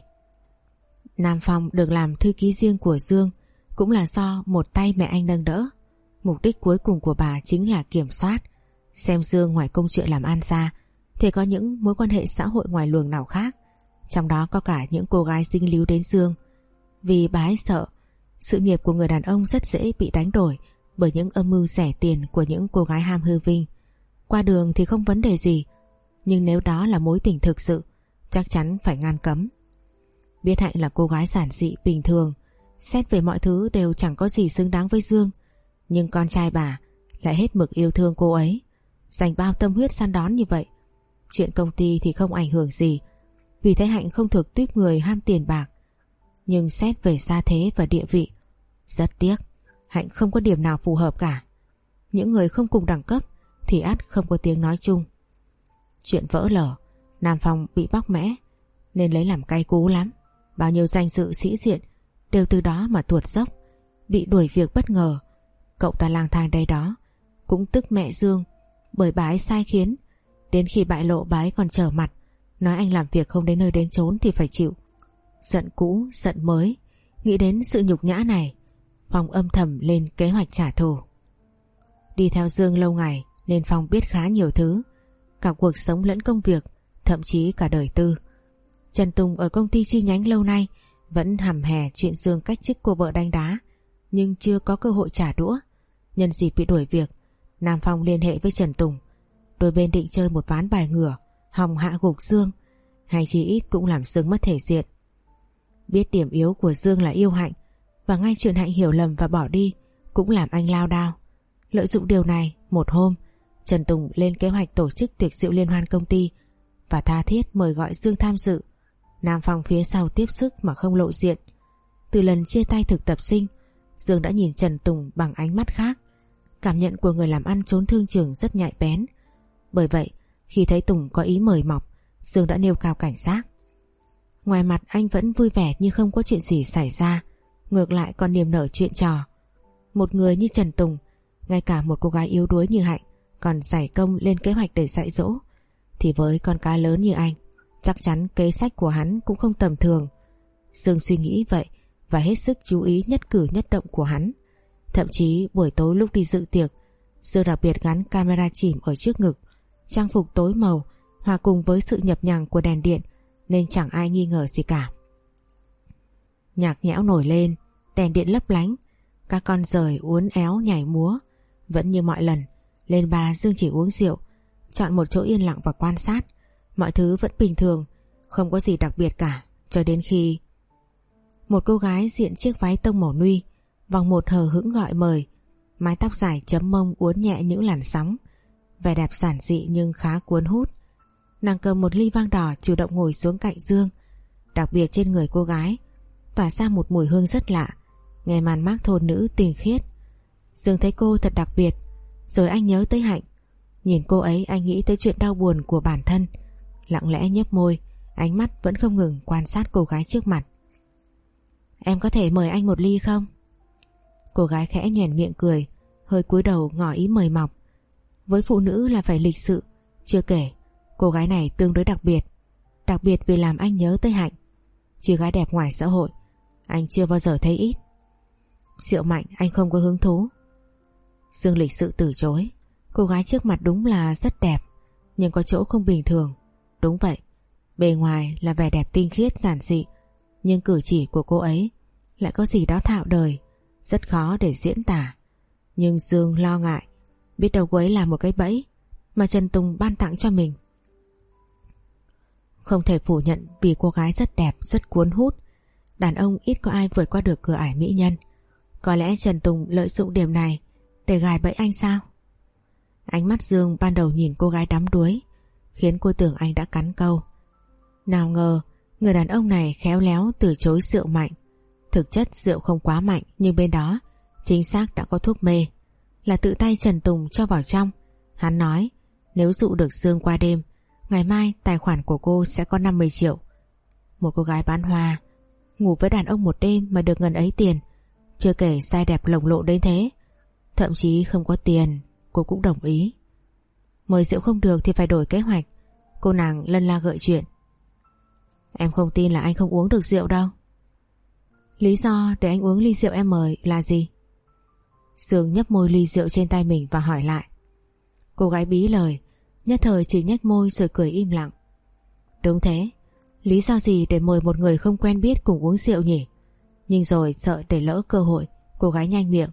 Nam Phong được làm thư ký riêng của Dương cũng là do một tay mẹ anh nâng đỡ. Mục đích cuối cùng của bà chính là kiểm soát, xem Dương ngoài công chuyện làm ăn ra thì có những mối quan hệ xã hội ngoài luồng nào khác, trong đó có cả những cô gái dính líu đến Dương. Vì bà ấy sợ sự nghiệp của người đàn ông rất dễ bị đánh đổi bởi những âm mưu rẻ tiền của những cô gái ham hư vinh. Qua đường thì không vấn đề gì, nhưng nếu đó là mối tình thực sự, chắc chắn phải ngăn cấm. Biết Hạnh là cô gái giản dị bình thường, xét về mọi thứ đều chẳng có gì xứng đáng với Dương, nhưng con trai bà lại hết mực yêu thương cô ấy, dành bao tâm huyết săn đón như vậy. Chuyện công ty thì không ảnh hưởng gì, vì thấy Hạnh không thuộc tuýp người ham tiền bạc. Nhưng xét về gia thế và địa vị, rất tiếc Hạnh không có điểm nào phù hợp cả. Những người không cùng đẳng cấp thì ắt không có tiếng nói chung. Chuyện vỡ lở, Nam Phong bị bóc mẽ nên lấy làm cay cú lắm. Bao nhiêu danh dự sĩ diện đều từ đó mà tuột dốc. Bị đuổi việc bất ngờ, cậu ta lang thang đây đó, cũng tức mẹ Dương bởi bà ấy sai khiến. Đến khi bại lộ bà ấy còn trở mặt nói anh làm việc không đến nơi đến chốn thì phải chịu. Giận cũ giận mới, nghĩ đến sự nhục nhã này, Phong âm thầm lên kế hoạch trả thù. Đi theo Dương lâu ngày nên Phong biết khá nhiều thứ, cả cuộc sống lẫn công việc, thậm chí cả đời tư. Trần Tùng ở công ty chi nhánh lâu nay vẫn hằm hè chuyện Dương cách chức cô vợ đánh đá, nhưng chưa có cơ hội trả đũa. Nhân dịp bị đuổi việc, Nam Phong liên hệ với Trần Tùng, đôi bên định chơi một ván bài ngửa, hòng hạ gục Dương, hay chỉ ít cũng làm Dương mất thể diện. Biết điểm yếu của Dương là yêu Hạnh, và ngay chuyện Hạnh hiểu lầm và bỏ đi cũng làm anh lao đao. Lợi dụng điều này, một hôm Trần Tùng lên kế hoạch tổ chức tiệc rượu liên hoan công ty và tha thiết mời gọi Dương tham dự. Nam Phong phía sau tiếp sức mà không lộ diện. Từ lần chia tay thực tập sinh, Dương đã nhìn Trần Tùng bằng ánh mắt khác. Cảm nhận của người làm ăn trốn thương trường rất nhạy bén. Bởi vậy, khi thấy Tùng có ý mời mọc, Dương đã nêu cao cảnh giác. Ngoài mặt anh vẫn vui vẻ như không có chuyện gì xảy ra, ngược lại còn niềm nở chuyện trò. Một người như Trần Tùng, ngay cả một cô gái yếu đuối như Hạnh còn giải công lên kế hoạch để dạy dỗ, thì với con cá lớn như anh, chắc chắn kế sách của hắn cũng không tầm thường. Dương suy nghĩ vậy và hết sức chú ý nhất cử nhất động của hắn. Thậm chí buổi tối lúc đi dự tiệc, Dương đặc biệt gắn camera chìm ở trước ngực. Trang phục tối màu hòa cùng với sự nhập nhằng của đèn điện nên chẳng ai nghi ngờ gì cả. Nhạc nhẽo nổi lên, đèn điện lấp lánh, các con dời uốn éo nhảy múa. Vẫn như mọi lần, lên bar Dương chỉ uống rượu, chọn một chỗ yên lặng và quan sát. Mọi thứ vẫn bình thường, không có gì đặc biệt cả, cho đến khi một cô gái diện chiếc váy tông màu nude, vòng một hờ hững gọi mời, mái tóc dài chấm mông uốn nhẹ những làn sóng, vẻ đẹp giản dị nhưng khá cuốn hút. Nàng cầm một ly vang đỏ chủ động ngồi xuống cạnh Dương. Đặc biệt trên người cô gái tỏa ra một mùi hương rất lạ, nghe màn mác thôn nữ tinh khiết. Dương thấy cô thật đặc biệt, rồi anh nhớ tới Hạnh. Nhìn cô ấy anh nghĩ tới chuyện đau buồn của bản thân. Lặng lẽ nhếch môi, ánh mắt vẫn không ngừng quan sát cô gái trước mặt. Em có thể mời anh một ly không? Cô gái khẽ nhoẻn miệng cười, hơi cúi đầu ngỏ ý mời mọc. Với phụ nữ là phải lịch sự, chưa kể cô gái này tương đối đặc biệt. Đặc biệt vì làm anh nhớ tới Hạnh. Chứ gái đẹp ngoài xã hội anh chưa bao giờ thấy ít. Rượu mạnh anh không có hứng thú. Dương lịch sự từ chối. Cô gái trước mặt đúng là rất đẹp, nhưng có chỗ không bình thường. Đúng vậy, bề ngoài là vẻ đẹp tinh khiết giản dị, nhưng cử chỉ của cô ấy lại có gì đó thạo đời, rất khó để diễn tả. Nhưng Dương lo ngại, biết đâu cô ấy là một cái bẫy mà Trần Tùng ban tặng cho mình. Không thể phủ nhận vì cô gái rất đẹp, rất cuốn hút. Đàn ông ít có ai vượt qua được cửa ải mỹ nhân. Có lẽ Trần Tùng lợi dụng điểm này để gài bẫy anh sao? Ánh mắt Dương ban đầu nhìn cô gái đắm đuối, khiến cô tưởng anh đã cắn câu. Nào ngờ người đàn ông này khéo léo từ chối rượu mạnh. Thực chất rượu không quá mạnh, nhưng bên đó chính xác đã có thuốc mê, là tự tay Trần Tùng cho vào trong. Hắn nói nếu dụ được Dương qua đêm, ngày mai tài khoản của cô sẽ có năm mươi triệu. Một cô gái bán hoa ngủ với đàn ông một đêm mà được ngần ấy tiền, chưa kể sai đẹp lồng lộ đến thế. Thậm chí không có tiền cô cũng đồng ý. Mời rượu không được thì phải đổi kế hoạch. Cô nàng lân la gợi chuyện. Em không tin là anh không uống được rượu đâu. Lý do để anh uống ly rượu em mời là gì? Dương nhấp môi ly rượu trên tay mình và hỏi lại. Cô gái bí lời, nhất thời chỉ nhếch môi rồi cười im lặng. Đúng thế, lý do gì để mời một người không quen biết cùng uống rượu nhỉ? Nhưng rồi sợ để lỡ cơ hội, cô gái nhanh miệng.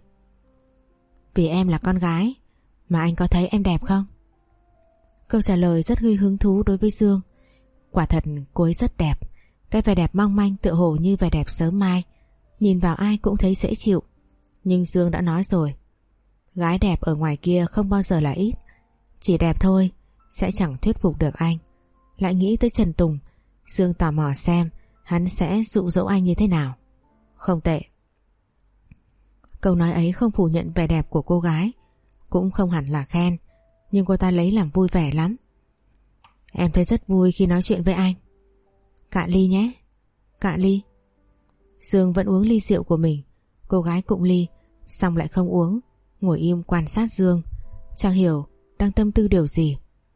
Vì em là con gái, mà anh có thấy em đẹp không? Câu trả lời rất gây hứng thú đối với Dương. Quả thật cô ấy rất đẹp. Cái vẻ đẹp mong manh tựa hồ như vẻ đẹp sớm mai, nhìn vào ai cũng thấy dễ chịu. Nhưng Dương đã nói rồi, gái đẹp ở ngoài kia không bao giờ là ít. Chỉ đẹp thôi sẽ chẳng thuyết phục được anh. Lại nghĩ tới Trần Tùng, Dương tò mò xem hắn sẽ dụ dỗ anh như thế nào. Không tệ. Câu nói ấy không phủ nhận vẻ đẹp của cô gái, cũng không hẳn là khen, nhưng cô ta lấy làm vui vẻ lắm. Em thấy rất vui khi nói chuyện với anh. Cạn ly nhé. Cạn ly. Dương vẫn uống ly rượu của mình. Cô gái cụng ly, xong lại không uống, ngồi im quan sát Dương, chẳng hiểu đang tâm tư điều gì.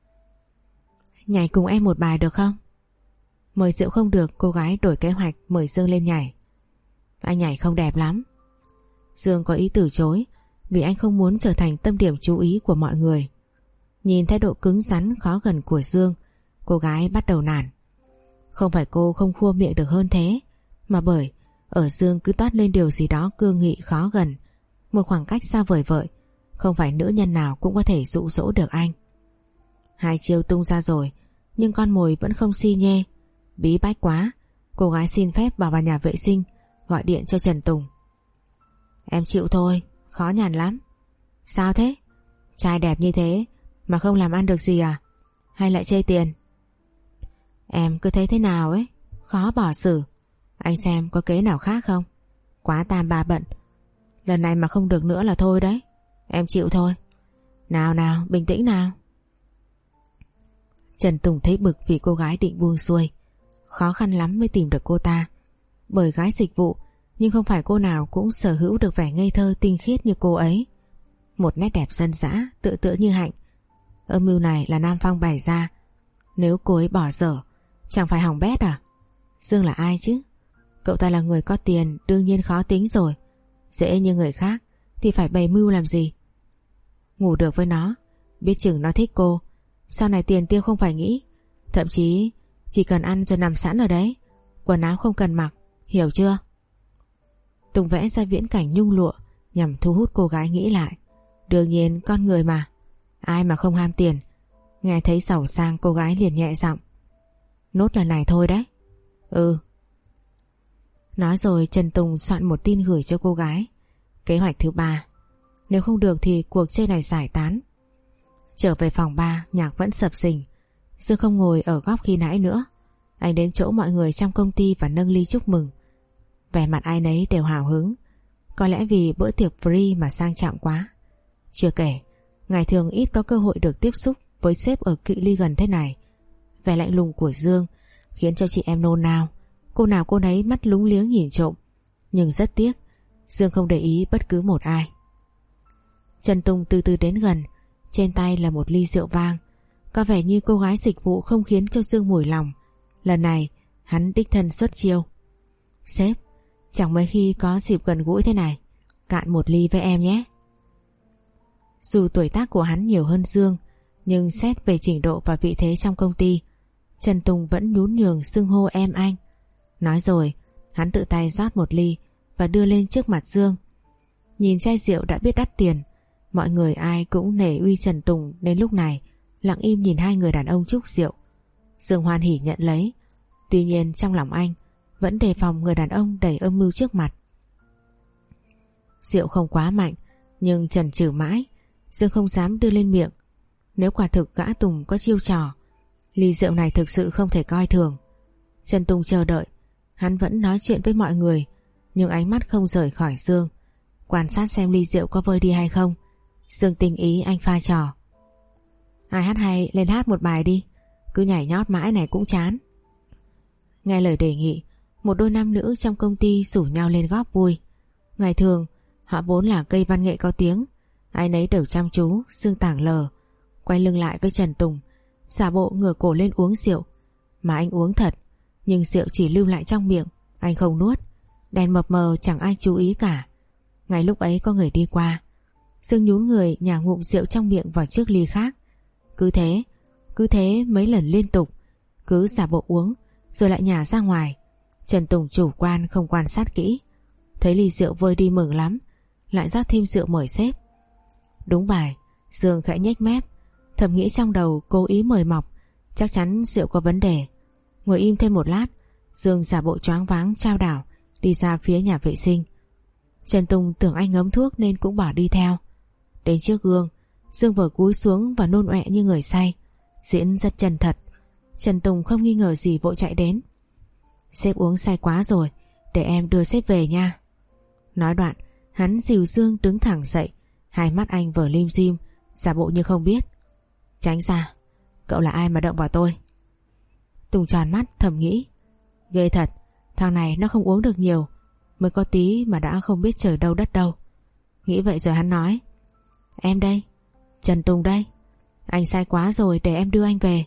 Nhảy cùng em một bài được không? Mời rượu không được, cô gái đổi kế hoạch mời Dương lên nhảy. Anh nhảy không đẹp lắm. Dương có ý từ chối, vì anh không muốn trở thành tâm điểm chú ý của mọi người. Nhìn thái độ cứng rắn khó gần của Dương, cô gái bắt đầu nản. Không phải cô không khua miệng được hơn thế, mà bởi ở Dương cứ toát lên điều gì đó cương nghị khó gần, một khoảng cách xa vời vợi. Không phải nữ nhân nào cũng có thể dụ dỗ được anh. Hai chiêu tung ra rồi, nhưng con mồi vẫn không xi nhê. Bí bách quá, cô gái xin phép vào vào nhà vệ sinh, gọi điện cho Trần Tùng. Em chịu thôi, khó nhằn lắm. Sao thế? Trai đẹp như thế mà không làm ăn được gì à? Hay lại chê tiền? Em cứ thấy thế nào ấy, khó bỏ xử. Anh xem có kế nào khác không? Quá tam ba bận. Lần này mà không được nữa là thôi đấy. Em chịu thôi. Nào nào, bình tĩnh nào. Trần Tùng thấy bực vì cô gái định buông xuôi. Khó khăn lắm mới tìm được cô ta. Bởi gái dịch vụ, nhưng không phải cô nào cũng sở hữu được vẻ ngây thơ tinh khiết như cô ấy. Một nét đẹp dân dã, tựa tựa như Hạnh. Âm mưu này là Nam Phong bày ra. Nếu cô ấy bỏ dở, chẳng phải hỏng bét à? Dương là ai chứ? Cậu ta là người có tiền, đương nhiên khó tính rồi. Dễ như người khác thì phải bày mưu làm gì? Ngủ được với nó, biết chừng nó thích cô. Sau này tiền tiêu không phải nghĩ. Thậm chí chỉ cần ăn rồi nằm sẵn ở đấy. Quần áo không cần mặc, hiểu chưa? Tùng vẽ ra viễn cảnh nhung lụa nhằm thu hút cô gái nghĩ lại. Đương nhiên con người mà, ai mà không ham tiền. Nghe thấy giàu sang, cô gái liền nhẹ giọng. Nốt lần này thôi đấy. Ừ. Nói rồi Trần Tùng soạn một tin gửi cho cô gái. Kế hoạch thứ ba, nếu không được thì cuộc chơi này giải tán. Trở về phòng ba, nhạc vẫn sập sình. Dương không ngồi ở góc khi nãy nữa. Anh đến chỗ mọi người trong công ty và nâng ly chúc mừng. Vẻ mặt ai nấy đều hào hứng. Có lẽ vì bữa tiệc free mà sang trọng quá. Chưa kể, ngày thường ít có cơ hội được tiếp xúc với sếp ở cự ly gần thế này. Vẻ lạnh lùng của Dương khiến cho chị em nôn nao. Cô nào cô nấy mắt lúng liếng nhìn trộm. Nhưng rất tiếc, Dương không để ý bất cứ một ai. Trần Tùng từ từ đến gần. Trên tay là một ly rượu vang. Có vẻ như cô gái dịch vụ không khiến cho Dương mùi lòng. Lần này hắn đích thân xuất chiêu. Sếp, chẳng mấy khi có dịp gần gũi thế này. Cạn một ly với em nhé. Dù tuổi tác của hắn nhiều hơn Dương, nhưng xét về trình độ và vị thế trong công ty, Trần Tùng vẫn nhún nhường xưng hô em anh. Nói rồi, hắn tự tay rót một ly và đưa lên trước mặt Dương. Nhìn chai rượu đã biết đắt tiền, mọi người ai cũng nể uy Trần Tùng nên lúc này lặng im nhìn hai người đàn ông chúc rượu. Dương hoan hỉ nhận lấy. Tuy nhiên trong lòng anh vẫn đề phòng người đàn ông đầy âm mưu trước mặt. Rượu không quá mạnh, nhưng chần chừ mãi, Dương không dám đưa lên miệng. Nếu quả thực gã Tùng có chiêu trò, ly rượu này thực sự không thể coi thường. Trần Tùng chờ đợi, hắn vẫn nói chuyện với mọi người, nhưng ánh mắt không rời khỏi Dương, quan sát xem ly rượu có vơi đi hay không. Dương tinh ý anh pha trò. Ai hát hay lên hát một bài đi, cứ nhảy nhót mãi này cũng chán. Nghe lời đề nghị, một đôi nam nữ trong công ty rủ nhau lên góp vui. Ngày thường họ vốn là cây văn nghệ có tiếng, ai nấy đều chăm chú. Dương tảng lờ quay lưng lại với Trần Tùng, giả bộ ngửa cổ lên uống rượu. Mà anh uống thật, nhưng rượu chỉ lưu lại trong miệng, anh không nuốt. Đèn mập mờ chẳng ai chú ý cả. Ngay lúc ấy có người đi qua, Dương nhún người nhả ngụm rượu trong miệng vào chiếc ly khác. Cứ thế, cứ thế mấy lần liên tục, cứ giả bộ uống rồi lại nhả ra ngoài. Trần Tùng chủ quan không quan sát kỹ, thấy ly rượu vơi đi mừng lắm, lại rót thêm rượu mời sếp. Đúng bài, Dương khẽ nhếch mép, thầm nghĩ trong đầu cố ý mời mọc, chắc chắn rượu có vấn đề. Ngồi im thêm một lát, Dương giả bộ choáng váng chao đảo đi ra phía nhà vệ sinh. Trần Tùng tưởng anh ngấm thuốc nên cũng bỏ đi theo. Đến trước gương, Dương vừa cúi xuống và nôn ọe như người say, diễn rất chân thật. Trần Tùng không nghi ngờ gì vội chạy đến. Sếp uống say quá rồi, để em đưa sếp về nha. Nói đoạn, hắn dìu Dương đứng thẳng dậy, hai mắt anh vờ lim dim, giả bộ như không biết. Tránh ra, cậu là ai mà động vào tôi? Tùng tròn mắt thầm nghĩ, ghê thật, thằng này nó không uống được nhiều, mới có tí mà đã không biết trời đâu đất đâu. Nghĩ vậy rồi hắn nói, em đây, Trần Tùng đây, anh say quá rồi, để em đưa anh về.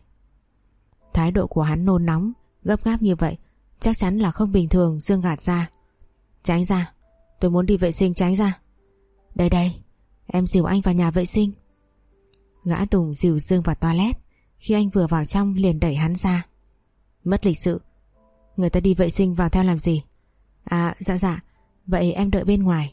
Thái độ của hắn nôn nóng, gấp gáp như vậy, chắc chắn là không bình thường. Dương gạt ra, tránh ra, tôi muốn đi vệ sinh, tránh ra. Đây đây, em dìu anh vào nhà vệ sinh. Gã Tùng dìu Dương vào toilet, khi anh vừa vào trong liền đẩy hắn ra. Mất lịch sự, người ta đi vệ sinh vào theo làm gì? À dạ dạ, vậy em đợi bên ngoài.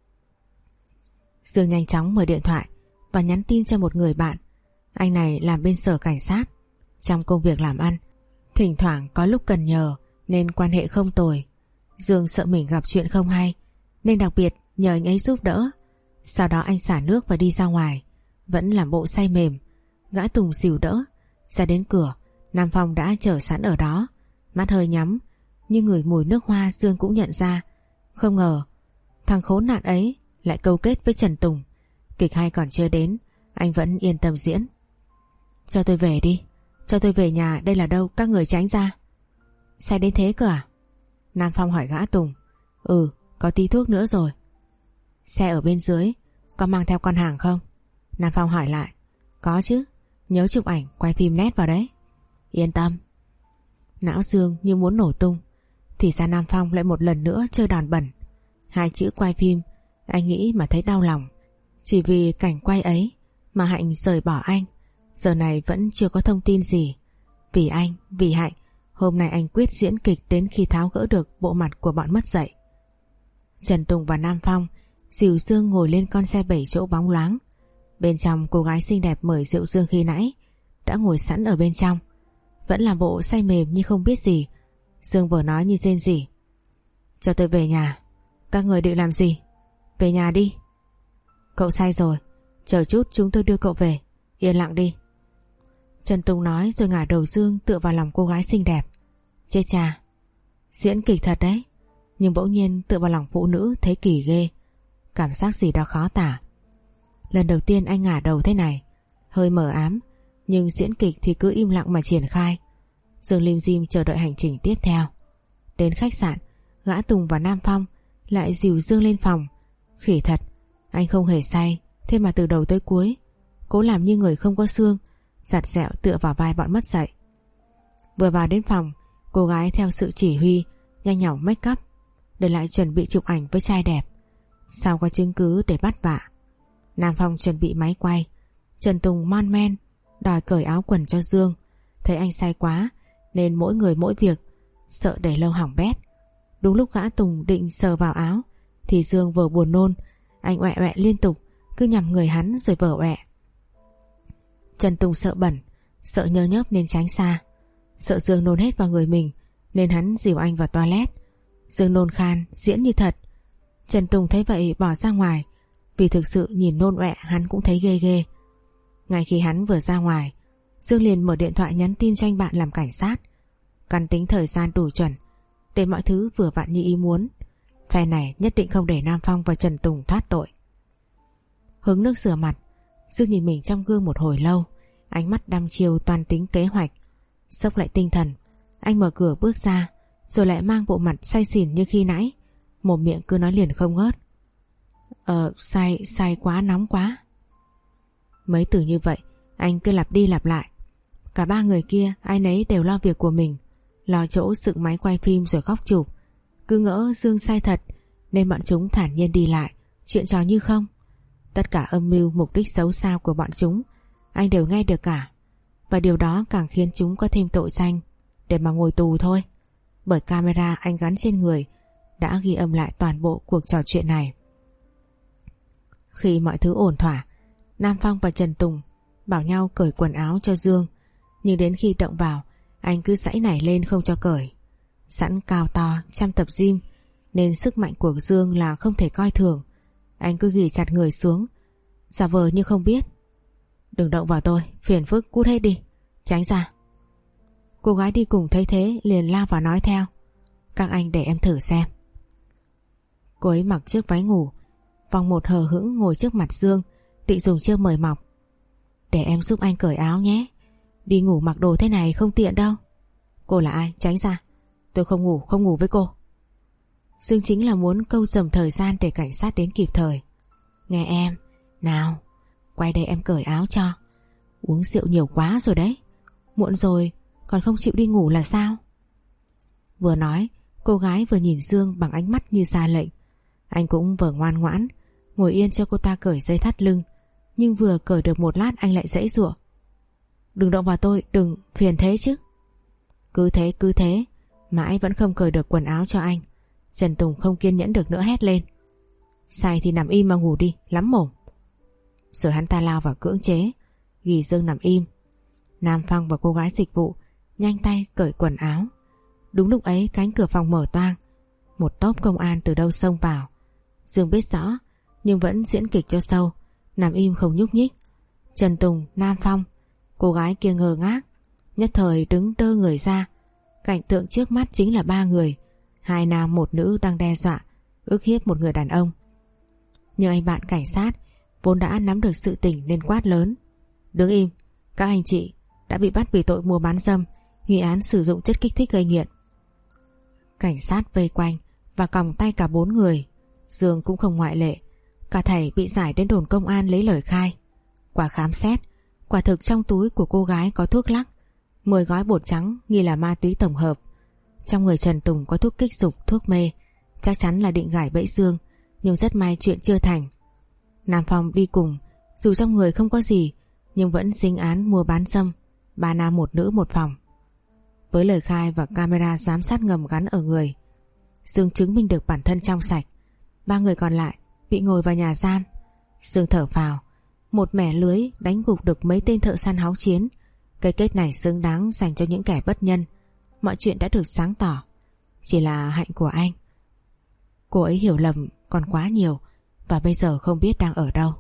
Dương nhanh chóng mở điện thoại và nhắn tin cho một người bạn. Anh này làm bên sở cảnh sát, trong công việc làm ăn thỉnh thoảng có lúc cần nhờ nên quan hệ không tồi. Dương sợ mình gặp chuyện không hay nên đặc biệt nhờ anh ấy giúp đỡ. Sau đó anh xả nước và đi ra ngoài, vẫn làm bộ say mềm. Gã Tùng dìu đỡ ra đến cửa, Nam Phong đã chờ sẵn ở đó, mắt hơi nhắm nhưng ngửi mùi nước hoa Dương cũng nhận ra. Không ngờ thằng khốn nạn ấy lại câu kết với Trần Tùng. Kịch hay còn chưa đến, anh vẫn yên tâm diễn. Cho tôi về đi, cho tôi về nhà, đây là đâu, các người tránh ra. Say đến thế cơ à? Nam Phong hỏi gã Tùng. Ừ, có tí thuốc nữa rồi. Xe ở bên dưới, có mang theo con hàng không? Nam Phong hỏi lại. Có chứ, nhớ chụp ảnh quay phim nét vào đấy. Yên tâm. Não Dương như muốn nổ tung. Thì ra Nam Phong lại một lần nữa chơi đòn bẩn. Hai chữ quay phim, anh nghĩ mà thấy đau lòng. Chỉ vì cảnh quay ấy mà Hạnh rời bỏ anh. Giờ này vẫn chưa có thông tin gì. Vì anh, vì Hạnh, hôm nay anh quyết diễn kịch đến khi tháo gỡ được bộ mặt của bọn mất dạy. Trần Tùng và Nam Phong dìu Dương ngồi lên con xe bảy chỗ bóng loáng. Bên trong cô gái xinh đẹp mời rượu Dương khi nãy đã ngồi sẵn ở bên trong, vẫn làm bộ say mềm như không biết gì. Dương vừa nói như rên rỉ. Cho tôi về nhà. Các người định làm gì? Về nhà đi. Cậu say rồi, chờ chút chúng tôi đưa cậu về. Yên lặng đi. Trần Tùng nói rồi ngả đầu Dương tựa vào lòng cô gái xinh đẹp. Chết cha, diễn kịch thật đấy, nhưng bỗng nhiên tựa vào lòng phụ nữ thấy kỳ ghê. Cảm giác gì đó khó tả. Lần đầu tiên anh ngả đầu thế này, hơi mờ ám, nhưng diễn kịch thì cứ im lặng mà triển khai. Dương lim dim chờ đợi hành trình tiếp theo. Đến khách sạn, gã Tùng và Nam Phong lại dìu Dương lên phòng. Khỉ thật, anh không hề say, thế mà từ đầu tới cuối cố làm như người không có xương, giặt dẹo tựa vào vai bọn mất dạy. Vừa vào đến phòng, cô gái theo sự chỉ huy nhanh nhảu make up để lại chuẩn bị chụp ảnh với trai đẹp. Sau có chứng cứ để bắt vạ, Nam Phong chuẩn bị máy quay. Trần Tùng mon men đòi cởi áo quần cho Dương. Thấy anh say quá nên mỗi người mỗi việc, sợ để lâu hỏng bét. Đúng lúc gã Tùng định sờ vào áo thì Dương vừa buồn nôn, anh oẹ oẹ liên tục, cứ nhằm người hắn rồi vờ oẹ. Trần Tùng sợ bẩn, sợ nhơ nhớp nên tránh xa. Sợ Dương nôn hết vào người mình nên hắn dìu anh vào toilet. Dương nôn khan diễn như thật. Trần Tùng thấy vậy bỏ ra ngoài, vì thực sự nhìn nôn ọe hắn cũng thấy ghê ghê. Ngay khi hắn vừa ra ngoài, Dương liền mở điện thoại nhắn tin cho anh bạn làm cảnh sát, căn tính thời gian đủ chuẩn để mọi thứ vừa vặn như ý muốn. Phe này nhất định không để Nam Phong và Trần Tùng thoát tội. Hứng nước rửa mặt, Dương nhìn mình trong gương một hồi lâu, ánh mắt đăm chiêu toan tính kế hoạch. Xốc lại tinh thần, anh mở cửa bước ra, rồi lại mang bộ mặt say xỉn như khi nãy, mồm miệng cứ nói liền không ngớt. Ờ, say, say quá, nóng quá. Mấy từ như vậy anh cứ lặp đi lặp lại. Cả ba người kia ai nấy đều lo việc của mình, lo chỗ dựng máy quay phim rồi khóc chụp. Cứ ngỡ Dương say thật nên bọn chúng thản nhiên đi lại, chuyện trò như không. Tất cả âm mưu mục đích xấu xa của bọn chúng anh đều nghe được cả, và điều đó càng khiến chúng có thêm tội danh để mà ngồi tù thôi. Bởi camera anh gắn trên người đã ghi âm lại toàn bộ cuộc trò chuyện này. Khi mọi thứ ổn thỏa, Nam Phong và Trần Tùng bảo nhau cởi quần áo cho Dương, nhưng đến khi động vào anh cứ giãy nảy lên không cho cởi. Sẵn cao to chăm tập gym nên sức mạnh của Dương là không thể coi thường. Anh cứ ghì chặt người xuống, giả vờ như không biết. Đừng động vào tôi, phiền phức, cút hết đi, tránh ra. Cô gái đi cùng thấy thế liền lao vào nói theo. Các anh để em thử xem. Cô ấy mặc chiếc váy ngủ, vòng một hờ hững ngồi trước mặt Dương, định dùng chiêu mời mọc. Để em giúp anh cởi áo nhé, đi ngủ mặc đồ thế này không tiện đâu. Cô là ai? Tránh ra. Tôi không ngủ, không ngủ với cô. Dương chính là muốn câu dầm thời gian để cảnh sát đến kịp thời. Nghe em, nào, quay đây em cởi áo cho. Uống rượu nhiều quá rồi đấy, muộn rồi còn không chịu đi ngủ là sao? Vừa nói, cô gái vừa nhìn Dương bằng ánh mắt như ra lệnh. Anh cũng vừa ngoan ngoãn ngồi yên cho cô ta cởi dây thắt lưng, nhưng vừa cởi được một lát anh lại giãy giụa. Đừng động vào tôi, đừng, phiền thế chứ. Cứ thế cứ thế mãi vẫn không cởi được quần áo cho anh. Trần Tùng không kiên nhẫn được nữa hét lên. Say thì nằm im mà ngủ đi, lắm mồm. Rồi hắn ta lao vào cưỡng chế, ghi Dương nằm im. Nam Phong và cô gái dịch vụ nhanh tay cởi quần áo. Đúng lúc ấy cánh cửa phòng mở toang, một tốp công an từ đâu xông vào. Dương biết rõ nhưng vẫn diễn kịch cho sâu, nằm im không nhúc nhích. Trần Tùng, Nam Phong, cô gái kia ngơ ngác, nhất thời đứng đơ người ra. Cảnh tượng trước mắt chính là ba người, hai nam một nữ đang đe dọa ức hiếp một người đàn ông. Nhưng anh bạn cảnh sát vốn đã nắm được sự tình nên quát lớn. Đứng im, các anh chị đã bị bắt vì tội mua bán dâm, nghi án sử dụng chất kích thích gây nghiện. Cảnh sát vây quanh và còng tay cả bốn người, Dương cũng không ngoại lệ. Cả thảy bị giải đến đồn công an lấy lời khai. Qua khám xét, quả thực trong túi của cô gái có thuốc lắc, mười gói bột trắng nghi là ma túy tổng hợp. Trong người Trần Tùng có thuốc kích dục, thuốc mê, chắc chắn là định gài bẫy Dương, nhưng rất may chuyện chưa thành. Nam Phong đi cùng, dù trong người không có gì nhưng vẫn dính án mua bán dâm, ba nam một nữ một phòng. Với lời khai và camera giám sát ngầm gắn ở người, Dương chứng minh được bản thân trong sạch. Ba người còn lại bị ngồi vào nhà giam. Dương thở phào, một mẻ lưới đánh gục được mấy tên thợ săn háo chiến. Cái kết này xứng đáng dành cho những kẻ bất nhân. Mọi chuyện đã được sáng tỏ. Chỉ là hạnh của anh, cô ấy hiểu lầm còn quá nhiều, và bây giờ không biết đang ở đâu.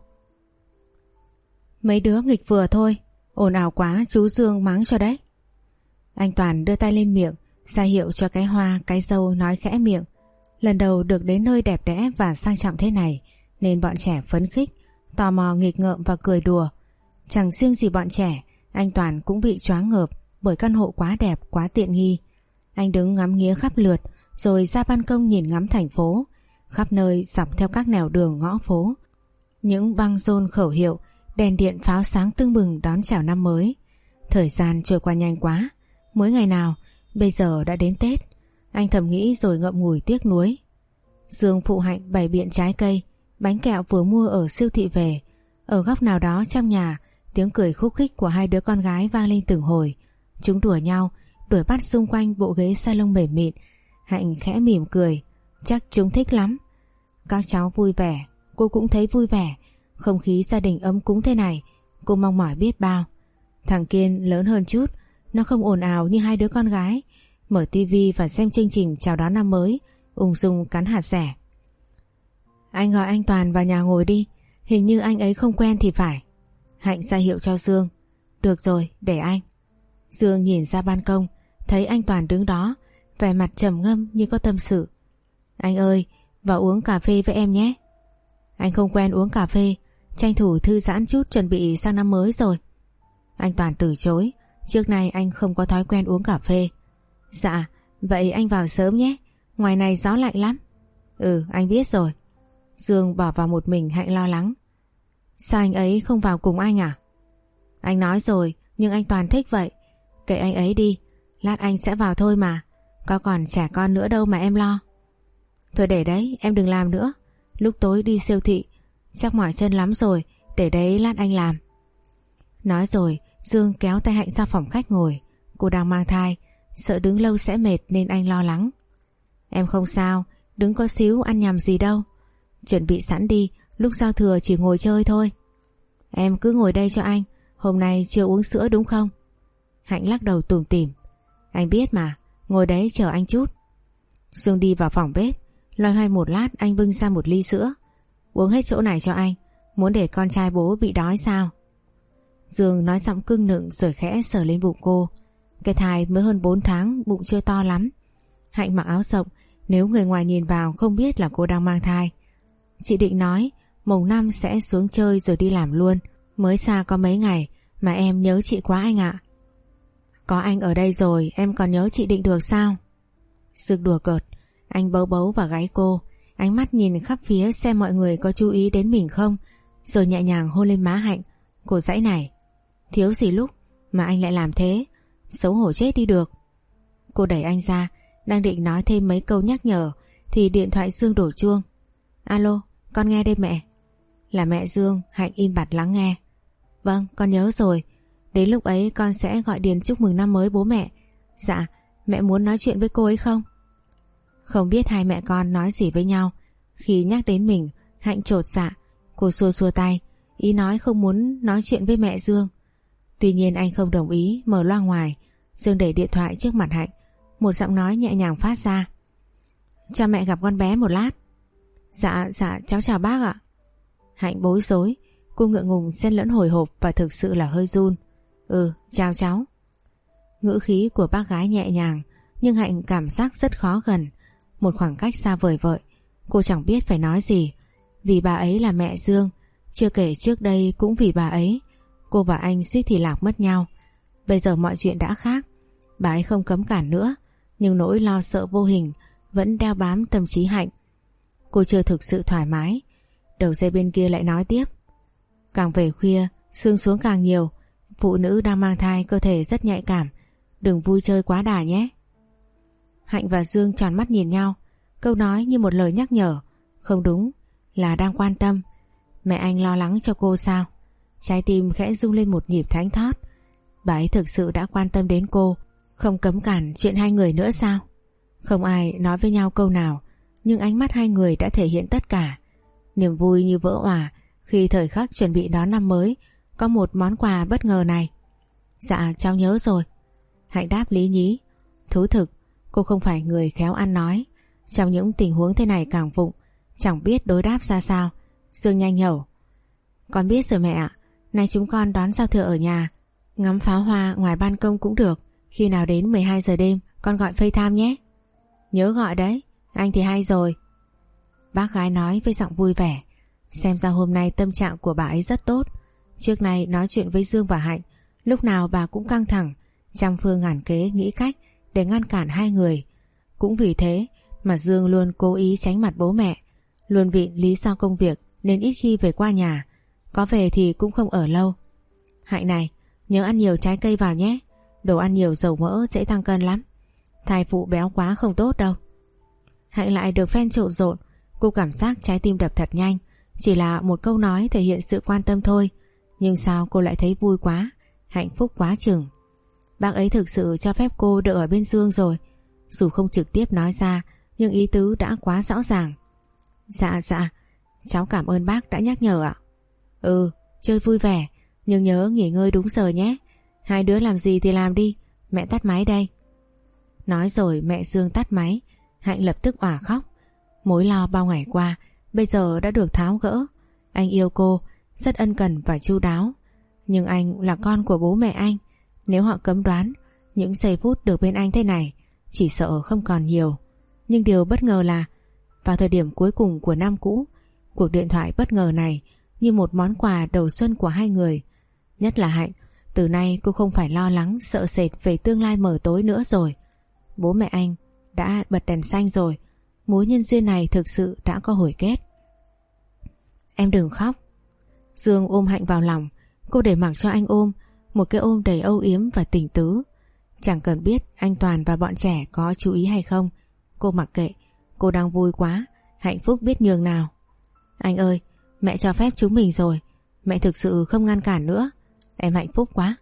Mấy đứa nghịch vừa thôi, ồn ào quá chú Dương mắng cho đấy. Anh Toàn đưa tay lên miệng ra hiệu cho cái hoa cái dâu nói khẽ miệng. Lần đầu được đến nơi đẹp đẽ và sang trọng thế này nên bọn trẻ phấn khích, tò mò nghịch ngợm và cười đùa. Chẳng riêng gì bọn trẻ, anh Toàn cũng bị choáng ngợp bởi căn hộ quá đẹp, quá tiện nghi. Anh đứng ngắm nghía khắp lượt rồi ra ban công nhìn ngắm thành phố. Khắp nơi dọc theo các nẻo đường ngõ phố, những băng rôn khẩu hiệu, đèn điện pháo sáng tưng bừng đón chào năm mới. Thời gian trôi qua nhanh quá, mới ngày nào bây giờ đã đến Tết. Anh thầm nghĩ rồi ngậm ngùi tiếc nuối. Dương phụ hạnh bày biện trái cây, bánh kẹo vừa mua ở siêu thị về. Ở góc nào đó trong nhà, tiếng cười khúc khích của hai đứa con gái vang lên từng hồi. Chúng đùa nhau, đuổi bắt xung quanh bộ ghế salon mềm mịn. Hạnh khẽ mỉm cười, chắc chúng thích lắm. Các cháu vui vẻ, cô cũng thấy vui vẻ. Không khí gia đình ấm cúng thế này cô mong mỏi biết bao. Thằng Kiên lớn hơn chút Nó không ồn ào như hai đứa con gái mở tivi và xem chương trình chào đón năm mới, ung dung cắn hạt dẻ. Anh gọi anh Toàn vào nhà ngồi đi, hình như anh ấy không quen thì phải. Hạnh ra hiệu cho Dương. Được rồi, để anh. Dương nhìn ra ban công, thấy anh Toàn đứng đó, vẻ mặt trầm ngâm như có tâm sự. Anh ơi, vào uống cà phê với em nhé. Anh không quen uống cà phê, tranh thủ thư giãn chút chuẩn bị sang năm mới rồi. Anh Toàn từ chối, trước nay anh không có thói quen uống cà phê. Dạ, vậy anh vào sớm nhé, ngoài này gió lạnh lắm. Ừ, anh biết rồi. Dương bỏ vào một mình. Hạnh lo lắng. Sao anh ấy không vào cùng anh à? Anh nói rồi, nhưng anh Toàn thích vậy. Kệ anh ấy đi, lát anh sẽ vào thôi mà. Có còn trẻ con nữa đâu mà em lo. Thôi để đấy, em đừng làm nữa. Lúc tối đi siêu thị, chắc mỏi chân lắm rồi, để đấy lát anh làm. Nói rồi, Dương kéo tay Hạnh ra phòng khách ngồi. Cô đang mang thai, sợ đứng lâu sẽ mệt nên anh lo lắng. Em không sao, đứng có xíu ăn nhầm gì đâu. Chuẩn bị sẵn đi, lúc giao thừa chỉ ngồi chơi thôi. Em cứ ngồi đây cho anh, hôm nay chưa uống sữa đúng không? Hạnh lắc đầu tủm tỉm. Anh biết mà, ngồi đấy chờ anh chút. Dương đi vào phòng bếp, loay hoay một lát anh bưng ra một ly sữa. Uống hết chỗ này cho anh, muốn để con trai bố bị đói sao? Dương nói giọng cưng nựng rồi khẽ sờ lên bụng cô. Cái thai mới hơn bốn tháng, bụng chưa to lắm. Hạnh mặc áo rộng, nếu người ngoài nhìn vào không biết là cô đang mang thai. Chị định nói mùng năm sẽ xuống chơi rồi đi làm luôn. Mới xa có mấy ngày mà em nhớ chị quá anh ạ. Có anh ở đây rồi em còn nhớ chị Định được sao? Dương đùa cợt. Anh bấu bấu vào gáy cô, ánh mắt nhìn khắp phía xem mọi người có chú ý đến mình không, rồi nhẹ nhàng hôn lên má Hạnh. Cô dãy này. Thiếu gì lúc mà anh lại làm thế, xấu hổ chết đi được. Cô đẩy anh ra, đang định nói thêm mấy câu nhắc nhở thì điện thoại Dương đổ chuông. Alo, con nghe đây mẹ. Là mẹ Dương. Hạnh im bặt lắng nghe. Vâng, con nhớ rồi. Đến lúc ấy con sẽ gọi điện chúc mừng năm mới bố mẹ. Dạ, mẹ muốn nói chuyện với cô ấy không? Không biết hai mẹ con nói gì với nhau. Khi nhắc đến mình, Hạnh chột dạ. Cô xua xua tay, ý nói không muốn nói chuyện với mẹ Dương. Tuy nhiên anh không đồng ý, mở loa ngoài. Dương để điện thoại trước mặt Hạnh, một giọng nói nhẹ nhàng phát ra. Cho mẹ gặp con bé một lát. Dạ, dạ, cháu chào bác ạ. Hạnh bối rối, cô ngượng ngùng xen lẫn hồi hộp và thực sự là hơi run. Ừ, chào cháu. Ngữ khí của bác gái nhẹ nhàng, nhưng Hạnh cảm giác rất khó gần. Một khoảng cách xa vời vợi. Cô chẳng biết phải nói gì. Vì bà ấy là mẹ Dương, chưa kể trước đây cũng vì bà ấy, cô và anh suýt thì lạc mất nhau. Bây giờ mọi chuyện đã khác. Bà ấy không cấm cản nữa, nhưng nỗi lo sợ vô hình vẫn đeo bám tâm trí Hạnh. Cô chưa thực sự thoải mái. Đầu dây bên kia lại nói tiếp. Càng về khuya, sương xuống càng nhiều. Phụ nữ đang mang thai cơ thể rất nhạy cảm, đừng vui chơi quá đà nhé. Hạnh và Dương tròn mắt nhìn nhau. Câu nói như một lời nhắc nhở. Không đúng, là đang quan tâm. Mẹ anh lo lắng cho cô sao? Trái tim khẽ rung lên một nhịp thánh thót. Bà ấy thực sự đã quan tâm đến cô, không cấm cản chuyện hai người nữa sao? Không ai nói với nhau câu nào, nhưng ánh mắt hai người đã thể hiện tất cả. Niềm vui như vỡ òa khi thời khắc chuẩn bị đón năm mới có một món quà bất ngờ này. Dạ, cháu nhớ rồi. Hạnh đáp lý nhí. Thú thực, cô không phải người khéo ăn nói. Trong những tình huống thế này càng vụng, chẳng biết đối đáp ra sao. Dương nhanh nhẩu. Con biết rồi mẹ ạ. Nay chúng con đón giao thừa ở nhà, ngắm pháo hoa ngoài ban công cũng được. Khi nào đến mười hai giờ đêm con gọi FaceTime nhé. Nhớ gọi đấy, anh thì hay rồi. Bác gái nói với giọng vui vẻ. Xem ra hôm nay tâm trạng của bà ấy rất tốt. Trước nay nói chuyện với Dương và Hạnh, lúc nào bà cũng căng thẳng, trăm phương ngàn kế nghĩ cách để ngăn cản hai người. Cũng vì thế mà Dương luôn cố ý tránh mặt bố mẹ, luôn viện lý do công việc nên ít khi về qua nhà. Có về thì cũng không ở lâu. Hạnh này, nhớ ăn nhiều trái cây vào nhé. Đồ ăn nhiều dầu mỡ dễ tăng cân lắm. Thai phụ béo quá không tốt đâu. Hạnh lại được phen trộn rộn. Cô cảm giác trái tim đập thật nhanh. Chỉ là một câu nói thể hiện sự quan tâm thôi, nhưng sao cô lại thấy vui quá, hạnh phúc quá chừng. Bác ấy thực sự cho phép cô được ở bên Dương rồi. Dù không trực tiếp nói ra, nhưng ý tứ đã quá rõ ràng. Dạ dạ, cháu cảm ơn bác đã nhắc nhở ạ. Ừ, chơi vui vẻ, nhưng nhớ nghỉ ngơi đúng giờ nhé. Hai đứa làm gì thì làm đi, mẹ tắt máy đây. Nói rồi mẹ Dương tắt máy. Hạnh lập tức òa khóc. Mối lo bao ngày qua bây giờ đã được tháo gỡ. Anh yêu cô, rất ân cần và chu đáo. Nhưng anh là con của bố mẹ anh. Nếu họ cấm đoán, những giây phút được bên anh thế này chỉ sợ không còn nhiều. Nhưng điều bất ngờ là vào thời điểm cuối cùng của năm cũ, cuộc điện thoại bất ngờ này như một món quà đầu xuân của hai người. Nhất là Hạnh, từ nay cô không phải lo lắng sợ sệt về tương lai mờ tối nữa rồi. Bố mẹ anh đã bật đèn xanh rồi. Mối nhân duyên này thực sự đã có hồi kết. Em đừng khóc. Dương ôm Hạnh vào lòng. Cô để mặc cho anh ôm, một cái ôm đầy âu yếm và tình tứ. Chẳng cần biết anh Toàn và bọn trẻ có chú ý hay không, cô mặc kệ. Cô đang vui quá, hạnh phúc biết nhường nào. Anh ơi, mẹ cho phép chúng mình rồi. Mẹ thực sự không ngăn cản nữa. Em hạnh phúc quá.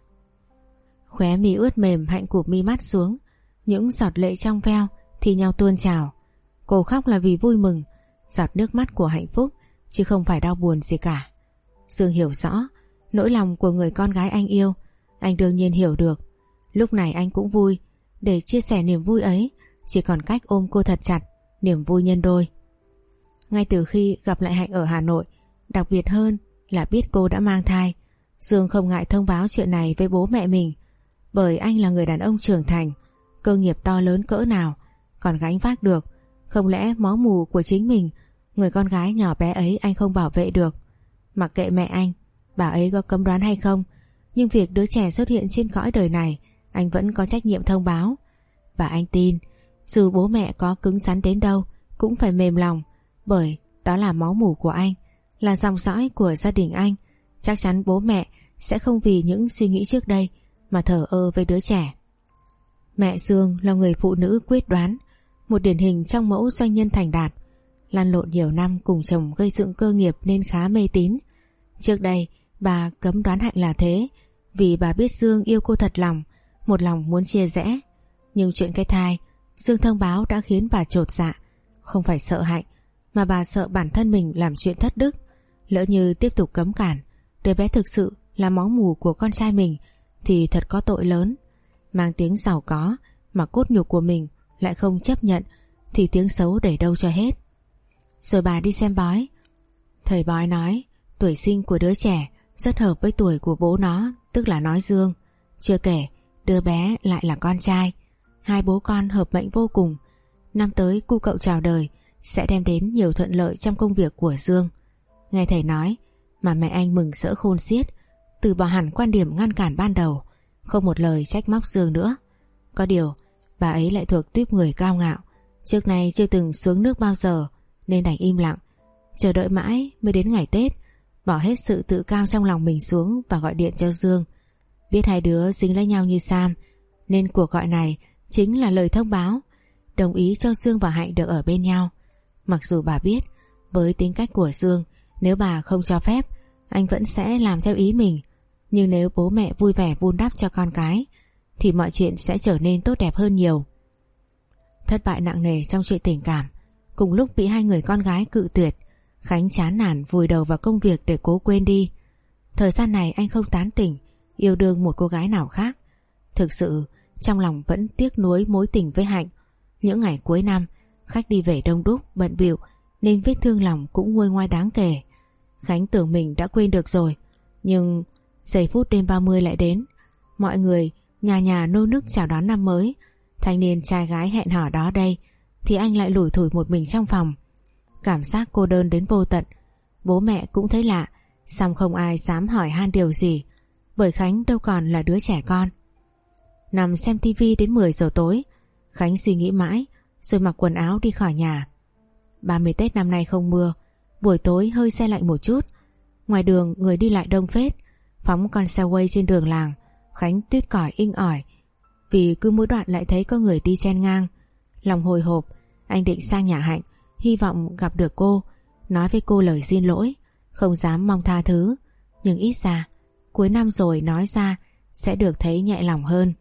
Khóe mi ướt mềm, Hạnh cụp mi mắt xuống. Những giọt lệ trong veo thì nhau tuôn trào. Cô khóc là vì vui mừng, giọt nước mắt của hạnh phúc, chứ không phải đau buồn gì cả. Dương hiểu rõ nỗi lòng của người con gái anh yêu. Anh đương nhiên hiểu được. Lúc này anh cũng vui. Để chia sẻ niềm vui ấy, chỉ còn cách ôm cô thật chặt, niềm vui nhân đôi. Ngay từ khi gặp lại Hạnh ở Hà Nội, đặc biệt hơn là biết cô đã mang thai, Dương không ngại thông báo chuyện này với bố mẹ mình. Bởi anh là người đàn ông trưởng thành, cơ nghiệp to lớn cỡ nào còn gánh vác được. Không lẽ máu mù của chính mình, người con gái nhỏ bé ấy, anh không bảo vệ được? Mặc kệ mẹ anh, bà ấy có cấm đoán hay không, nhưng việc đứa trẻ xuất hiện trên cõi đời này, anh vẫn có trách nhiệm thông báo. Và anh tin dù bố mẹ có cứng rắn đến đâu cũng phải mềm lòng, bởi đó là máu mủ của anh, là dòng dõi của gia đình anh. Chắc chắn bố mẹ sẽ không vì những suy nghĩ trước đây mà thờ ơ với đứa trẻ. Mẹ Dương là người phụ nữ quyết đoán, một điển hình trong mẫu doanh nhân thành đạt. Lăn lộn nhiều năm cùng chồng gây dựng cơ nghiệp nên khá mê tín. Trước đây bà cấm đoán Hạnh là thế, vì bà biết Dương yêu cô thật lòng, một lòng muốn chia rẽ. Nhưng chuyện cái thai Dương thông báo đã khiến bà chột dạ. Không phải sợ Hạnh, mà bà sợ bản thân mình làm chuyện thất đức. Lỡ như tiếp tục cấm cản, đứa bé thực sự là máu mủ của con trai mình thì thật có tội lớn. Mang tiếng giàu có mà cốt nhục của mình lại không chấp nhận thì tiếng xấu để đâu cho hết. Rồi bà đi xem bói. Thầy bói nói tuổi sinh của đứa trẻ rất hợp với tuổi của bố nó, tức là nói Dương. Chưa kể đứa bé lại là con trai. Hai bố con hợp mệnh vô cùng. Năm tới cu cậu chào đời sẽ đem đến nhiều thuận lợi trong công việc của Dương. Nghe thầy nói mà mẹ anh mừng rỡ khôn xiết, từ bỏ hẳn quan điểm ngăn cản ban đầu, không một lời trách móc Dương nữa. Có điều bà ấy lại thuộc tuýp người cao ngạo, trước nay chưa từng xuống nước bao giờ, nên đành im lặng, chờ đợi mãi mới đến ngày Tết, bỏ hết sự tự cao trong lòng mình xuống và gọi điện cho Dương. Biết hai đứa dính lấy nhau như Sam, nên cuộc gọi này chính là lời thông báo, đồng ý cho Dương và Hạnh được ở bên nhau. Mặc dù bà biết với tính cách của Dương, nếu bà không cho phép, anh vẫn sẽ làm theo ý mình. Nhưng nếu bố mẹ vui vẻ vun đắp cho con cái thì mọi chuyện sẽ trở nên tốt đẹp hơn nhiều. Thất bại nặng nề trong chuyện tình cảm, cùng lúc bị hai người con gái cự tuyệt, Khánh chán nản vùi đầu vào công việc để cố quên đi. Thời gian này anh không tán tỉnh yêu đương một cô gái nào khác. Thực sự trong lòng vẫn tiếc nuối mối tình với Hạnh. Những ngày cuối năm, khách đi về đông đúc, bận bịu nên vết thương lòng cũng nguôi ngoai đáng kể. Khánh tưởng mình đã quên được rồi, nhưng giây phút đêm ba mươi lại đến. Mọi người nhà nhà nô nức chào đón năm mới. Thanh niên trai gái hẹn hò đó đây thì anh lại lủi thủi một mình trong phòng. Cảm giác cô đơn đến vô tận. Bố mẹ cũng thấy lạ, song không ai dám hỏi han điều gì, bởi Khánh đâu còn là đứa trẻ con. Nằm xem tivi đến mười giờ tối, Khánh suy nghĩ mãi rồi mặc quần áo đi khỏi nhà. ba mươi Tết năm nay không mưa, buổi tối hơi se lạnh một chút. Ngoài đường người đi lại đông phết. Phóng con xe quay trên đường làng, Khánh tuyết còi inh ỏi, vì cứ mỗi đoạn lại thấy có người đi chen ngang. Lòng hồi hộp, anh định sang nhà Hạnh, hy vọng gặp được cô, nói với cô lời xin lỗi, không dám mong tha thứ. Nhưng ít ra cuối năm rồi nói ra sẽ được thấy nhẹ lòng hơn.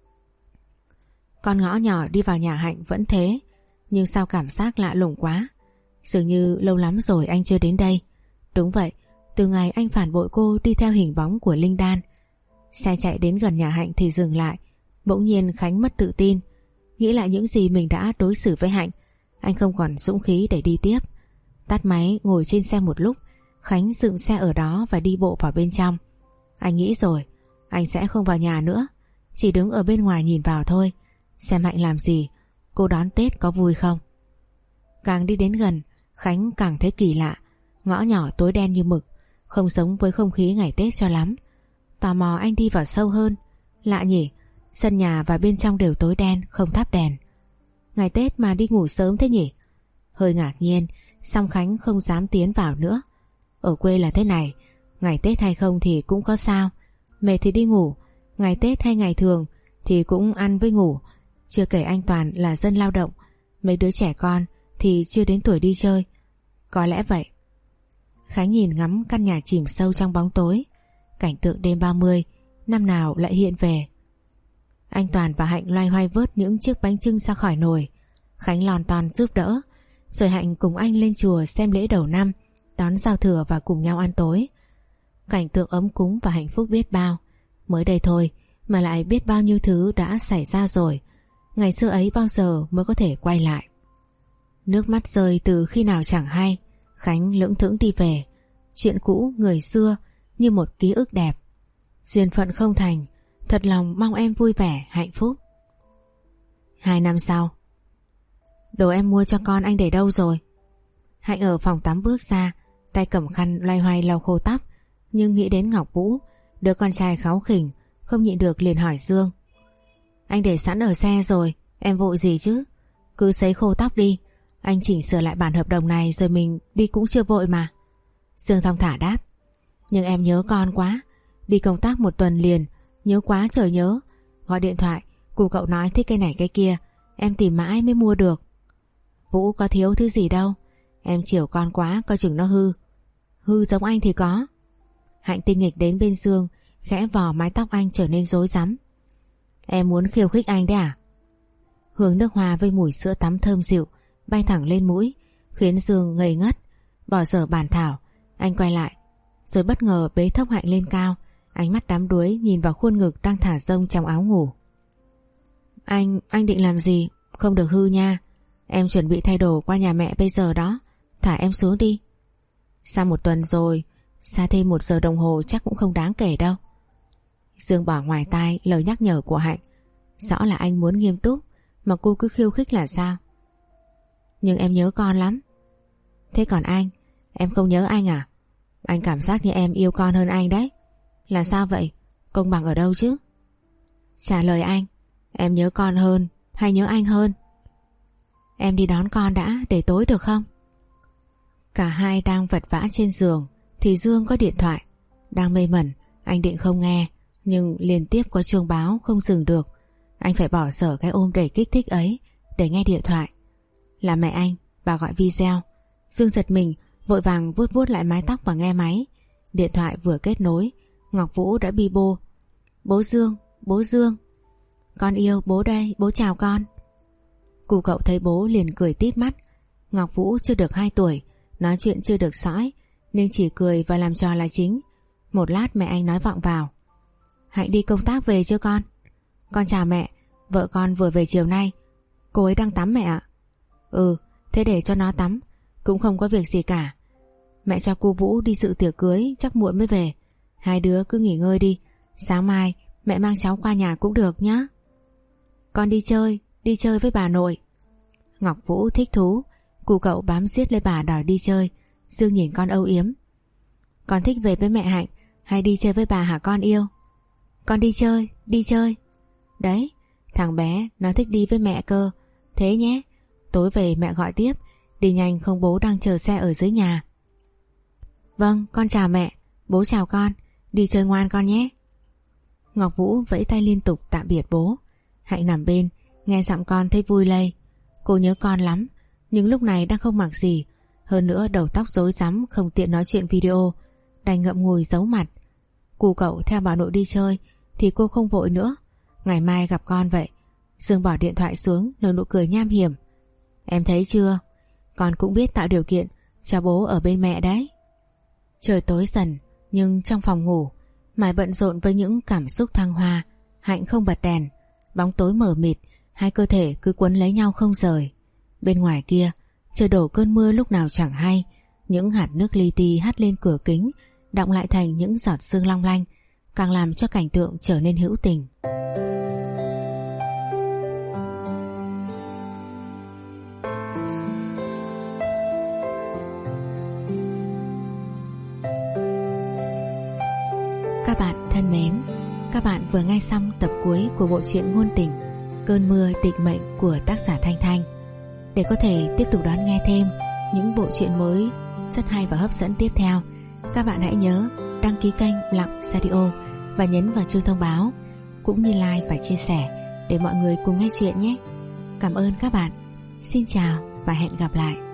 Con ngõ nhỏ đi vào nhà Hạnh vẫn thế, nhưng sao cảm giác lạ lùng quá. Dường như lâu lắm rồi anh chưa đến đây. Đúng vậy, từ ngày anh phản bội cô đi theo hình bóng của Linh Đan. Xe chạy đến gần nhà Hạnh thì dừng lại. Bỗng nhiên Khánh mất tự tin. Nghĩ lại những gì mình đã đối xử với Hạnh, anh không còn dũng khí để đi tiếp. Tắt máy ngồi trên xe một lúc, Khánh dựng xe ở đó và đi bộ vào bên trong. Anh nghĩ rồi, anh sẽ không vào nhà nữa, chỉ đứng ở bên ngoài nhìn vào thôi, xem Hạnh làm gì, cô đón Tết có vui không. Càng đi đến gần, Khánh càng thấy kỳ lạ. Ngõ nhỏ tối đen như mực, không giống với không khí ngày Tết cho lắm. Tò mò anh đi vào sâu hơn. Lạ nhỉ, sân nhà và bên trong đều tối đen, không thắp đèn. Ngày Tết mà đi ngủ sớm thế nhỉ? Hơi ngạc nhiên, song Khánh không dám tiến vào nữa. Ở quê là thế này, ngày Tết hay không thì cũng có sao. Mệt thì đi ngủ, ngày Tết hay ngày thường thì cũng ăn với ngủ. Chưa kể anh Toàn là dân lao động, mấy đứa trẻ con thì chưa đến tuổi đi chơi. Có lẽ vậy. Khánh nhìn ngắm căn nhà chìm sâu trong bóng tối. Cảnh tượng đêm ba mươi năm nào lại hiện về. Anh Toàn và Hạnh loay hoay vớt những chiếc bánh chưng ra khỏi nồi. Khánh lon ton giúp đỡ, rồi Hạnh cùng anh lên chùa xem lễ đầu năm, đón giao thừa và cùng nhau ăn tối. Cảnh tượng ấm cúng và hạnh phúc biết bao. Mới đây thôi mà lại biết bao nhiêu thứ đã xảy ra rồi. Ngày xưa ấy bao giờ mới có thể quay lại. Nước mắt rơi từ khi nào chẳng hay. Khánh lững thững đi về. Chuyện cũ người xưa như một ký ức đẹp. Duyên phận không thành, thật lòng mong em vui vẻ, hạnh phúc. Hai năm sau. Đồ em mua cho con anh để đâu rồi? Hạnh ở phòng tắm bước ra, tay cầm khăn loay hoay lau khô tóc, nhưng nghĩ đến Ngọc Vũ, đứa con trai kháu khỉnh, không nhịn được liền hỏi Dương. Anh để sẵn ở xe rồi, em vội gì chứ? Cứ sấy khô tóc đi, anh chỉnh sửa lại bản hợp đồng này rồi mình đi cũng chưa vội mà. Dương thong thả đáp. Nhưng em nhớ con quá, đi công tác một tuần liền, nhớ quá trời nhớ. Gọi điện thoại, cụ cậu nói thích cái này cái kia, em tìm mãi mới mua được. Vũ có thiếu thứ gì đâu, em chiều con quá coi chừng nó hư. Hư giống anh thì có. Hạnh tinh nghịch đến bên Dương, khẽ vò mái tóc anh trở nên rối rắm. Em muốn khiêu khích anh đấy à? Hương nước hoa với mùi sữa tắm thơm dịu bay thẳng lên mũi, khiến Dương ngây ngất. Bỏ dở bàn thảo, anh quay lại, rồi bất ngờ bế thốc Hạnh lên cao, ánh mắt đắm đuối nhìn vào khuôn ngực đang thả rông trong áo ngủ. Anh, anh định làm gì? Không được hư nha. Em chuẩn bị thay đồ qua nhà mẹ bây giờ đó, thả em xuống đi. Sau một tuần rồi, xa thêm một giờ đồng hồ chắc cũng không đáng kể đâu. Dương bỏ ngoài tai lời nhắc nhở của Hạnh. Rõ là anh muốn nghiêm túc, mà cô cứ khiêu khích là sao? Nhưng em nhớ con lắm. Thế còn anh, em không nhớ anh à? Anh cảm giác như em yêu con hơn anh đấy. Là sao vậy? Công bằng ở đâu chứ? Trả lời anh, em nhớ con hơn hay nhớ anh hơn? Em đi đón con đã, để tối được không? Cả hai đang vật vã trên giường thì Dương có điện thoại. Đang mê mẩn, anh định không nghe, nhưng liên tiếp có chuông báo không dừng được. Anh phải bỏ dở cái ôm đầy kích thích ấy để nghe điện thoại. Là mẹ anh, bà gọi video. Dương giật mình, vội vàng vuốt vuốt lại mái tóc và nghe máy. Điện thoại vừa kết nối, Ngọc Vũ đã bi bô. Bố Dương, bố Dương. Con yêu, bố đây, bố chào con. Cụ cậu thấy bố liền cười tít mắt. Ngọc Vũ chưa được hai tuổi, nói chuyện chưa được sõi, nên chỉ cười và làm trò là chính. Một lát mẹ anh nói vọng vào. Hạnh đi công tác về chưa con? Con chào mẹ, vợ con vừa về chiều nay. Cô ấy đang tắm mẹ ạ. Ừ, thế để cho nó tắm, cũng không có việc gì cả. Mẹ cho cô Vũ đi dự tiệc cưới, chắc muộn mới về. Hai đứa cứ nghỉ ngơi đi, sáng mai mẹ mang cháu qua nhà cũng được nhá. Con đi chơi, đi chơi với bà nội. Ngọc Vũ thích thú, cụ cậu bám giết lấy bà đòi đi chơi. Dương nhìn con âu yếm. Con thích về với mẹ Hạnh hay đi chơi với bà hả con yêu? Con đi chơi, đi chơi. Đấy, thằng bé nó thích đi với mẹ cơ. Thế nhé, tối về mẹ gọi tiếp. Đi nhanh không bố đang chờ xe ở dưới nhà. Vâng, con chào mẹ, bố chào con, đi chơi ngoan con nhé. Ngọc Vũ vẫy tay liên tục tạm biệt bố. Hạnh nằm bên, nghe giọng con thấy vui lây. Cô nhớ con lắm, nhưng lúc này đang không mặc gì. Hơn nữa đầu tóc rối rắm, không tiện nói chuyện video, đành ngậm ngùi giấu mặt. Cụ cậu theo bà nội đi chơi thì cô không vội nữa. Ngày mai gặp con vậy. Dương bỏ điện thoại xuống, nở nụ cười nham hiểm. Em thấy chưa, con cũng biết tạo điều kiện cho bố ở bên mẹ đấy. Trời tối dần, nhưng trong phòng ngủ mải bận rộn với những cảm xúc thăng hoa. Hạnh không bật đèn, Bóng tối mờ mịt, hai cơ thể cứ quấn lấy nhau không rời. Bên ngoài kia, trời đổ cơn mưa lúc nào chẳng hay. Những hạt nước li ti hắt lên cửa kính, đọng lại thành những giọt sương long lanh, càng làm cho cảnh tượng trở nên hữu tình. Các bạn thân mến, các bạn vừa nghe xong tập cuối của bộ truyện ngôn tình Cơn mưa định mệnh của tác giả Thanh Thanh. Để có thể tiếp tục đón nghe thêm những bộ truyện mới rất hay và hấp dẫn tiếp theo, các bạn hãy nhớ đăng ký kênh Lặng Radio và nhấn vào chuông thông báo, cũng như like và chia sẻ để mọi người cùng nghe chuyện nhé. Cảm ơn các bạn. Xin chào và hẹn gặp lại.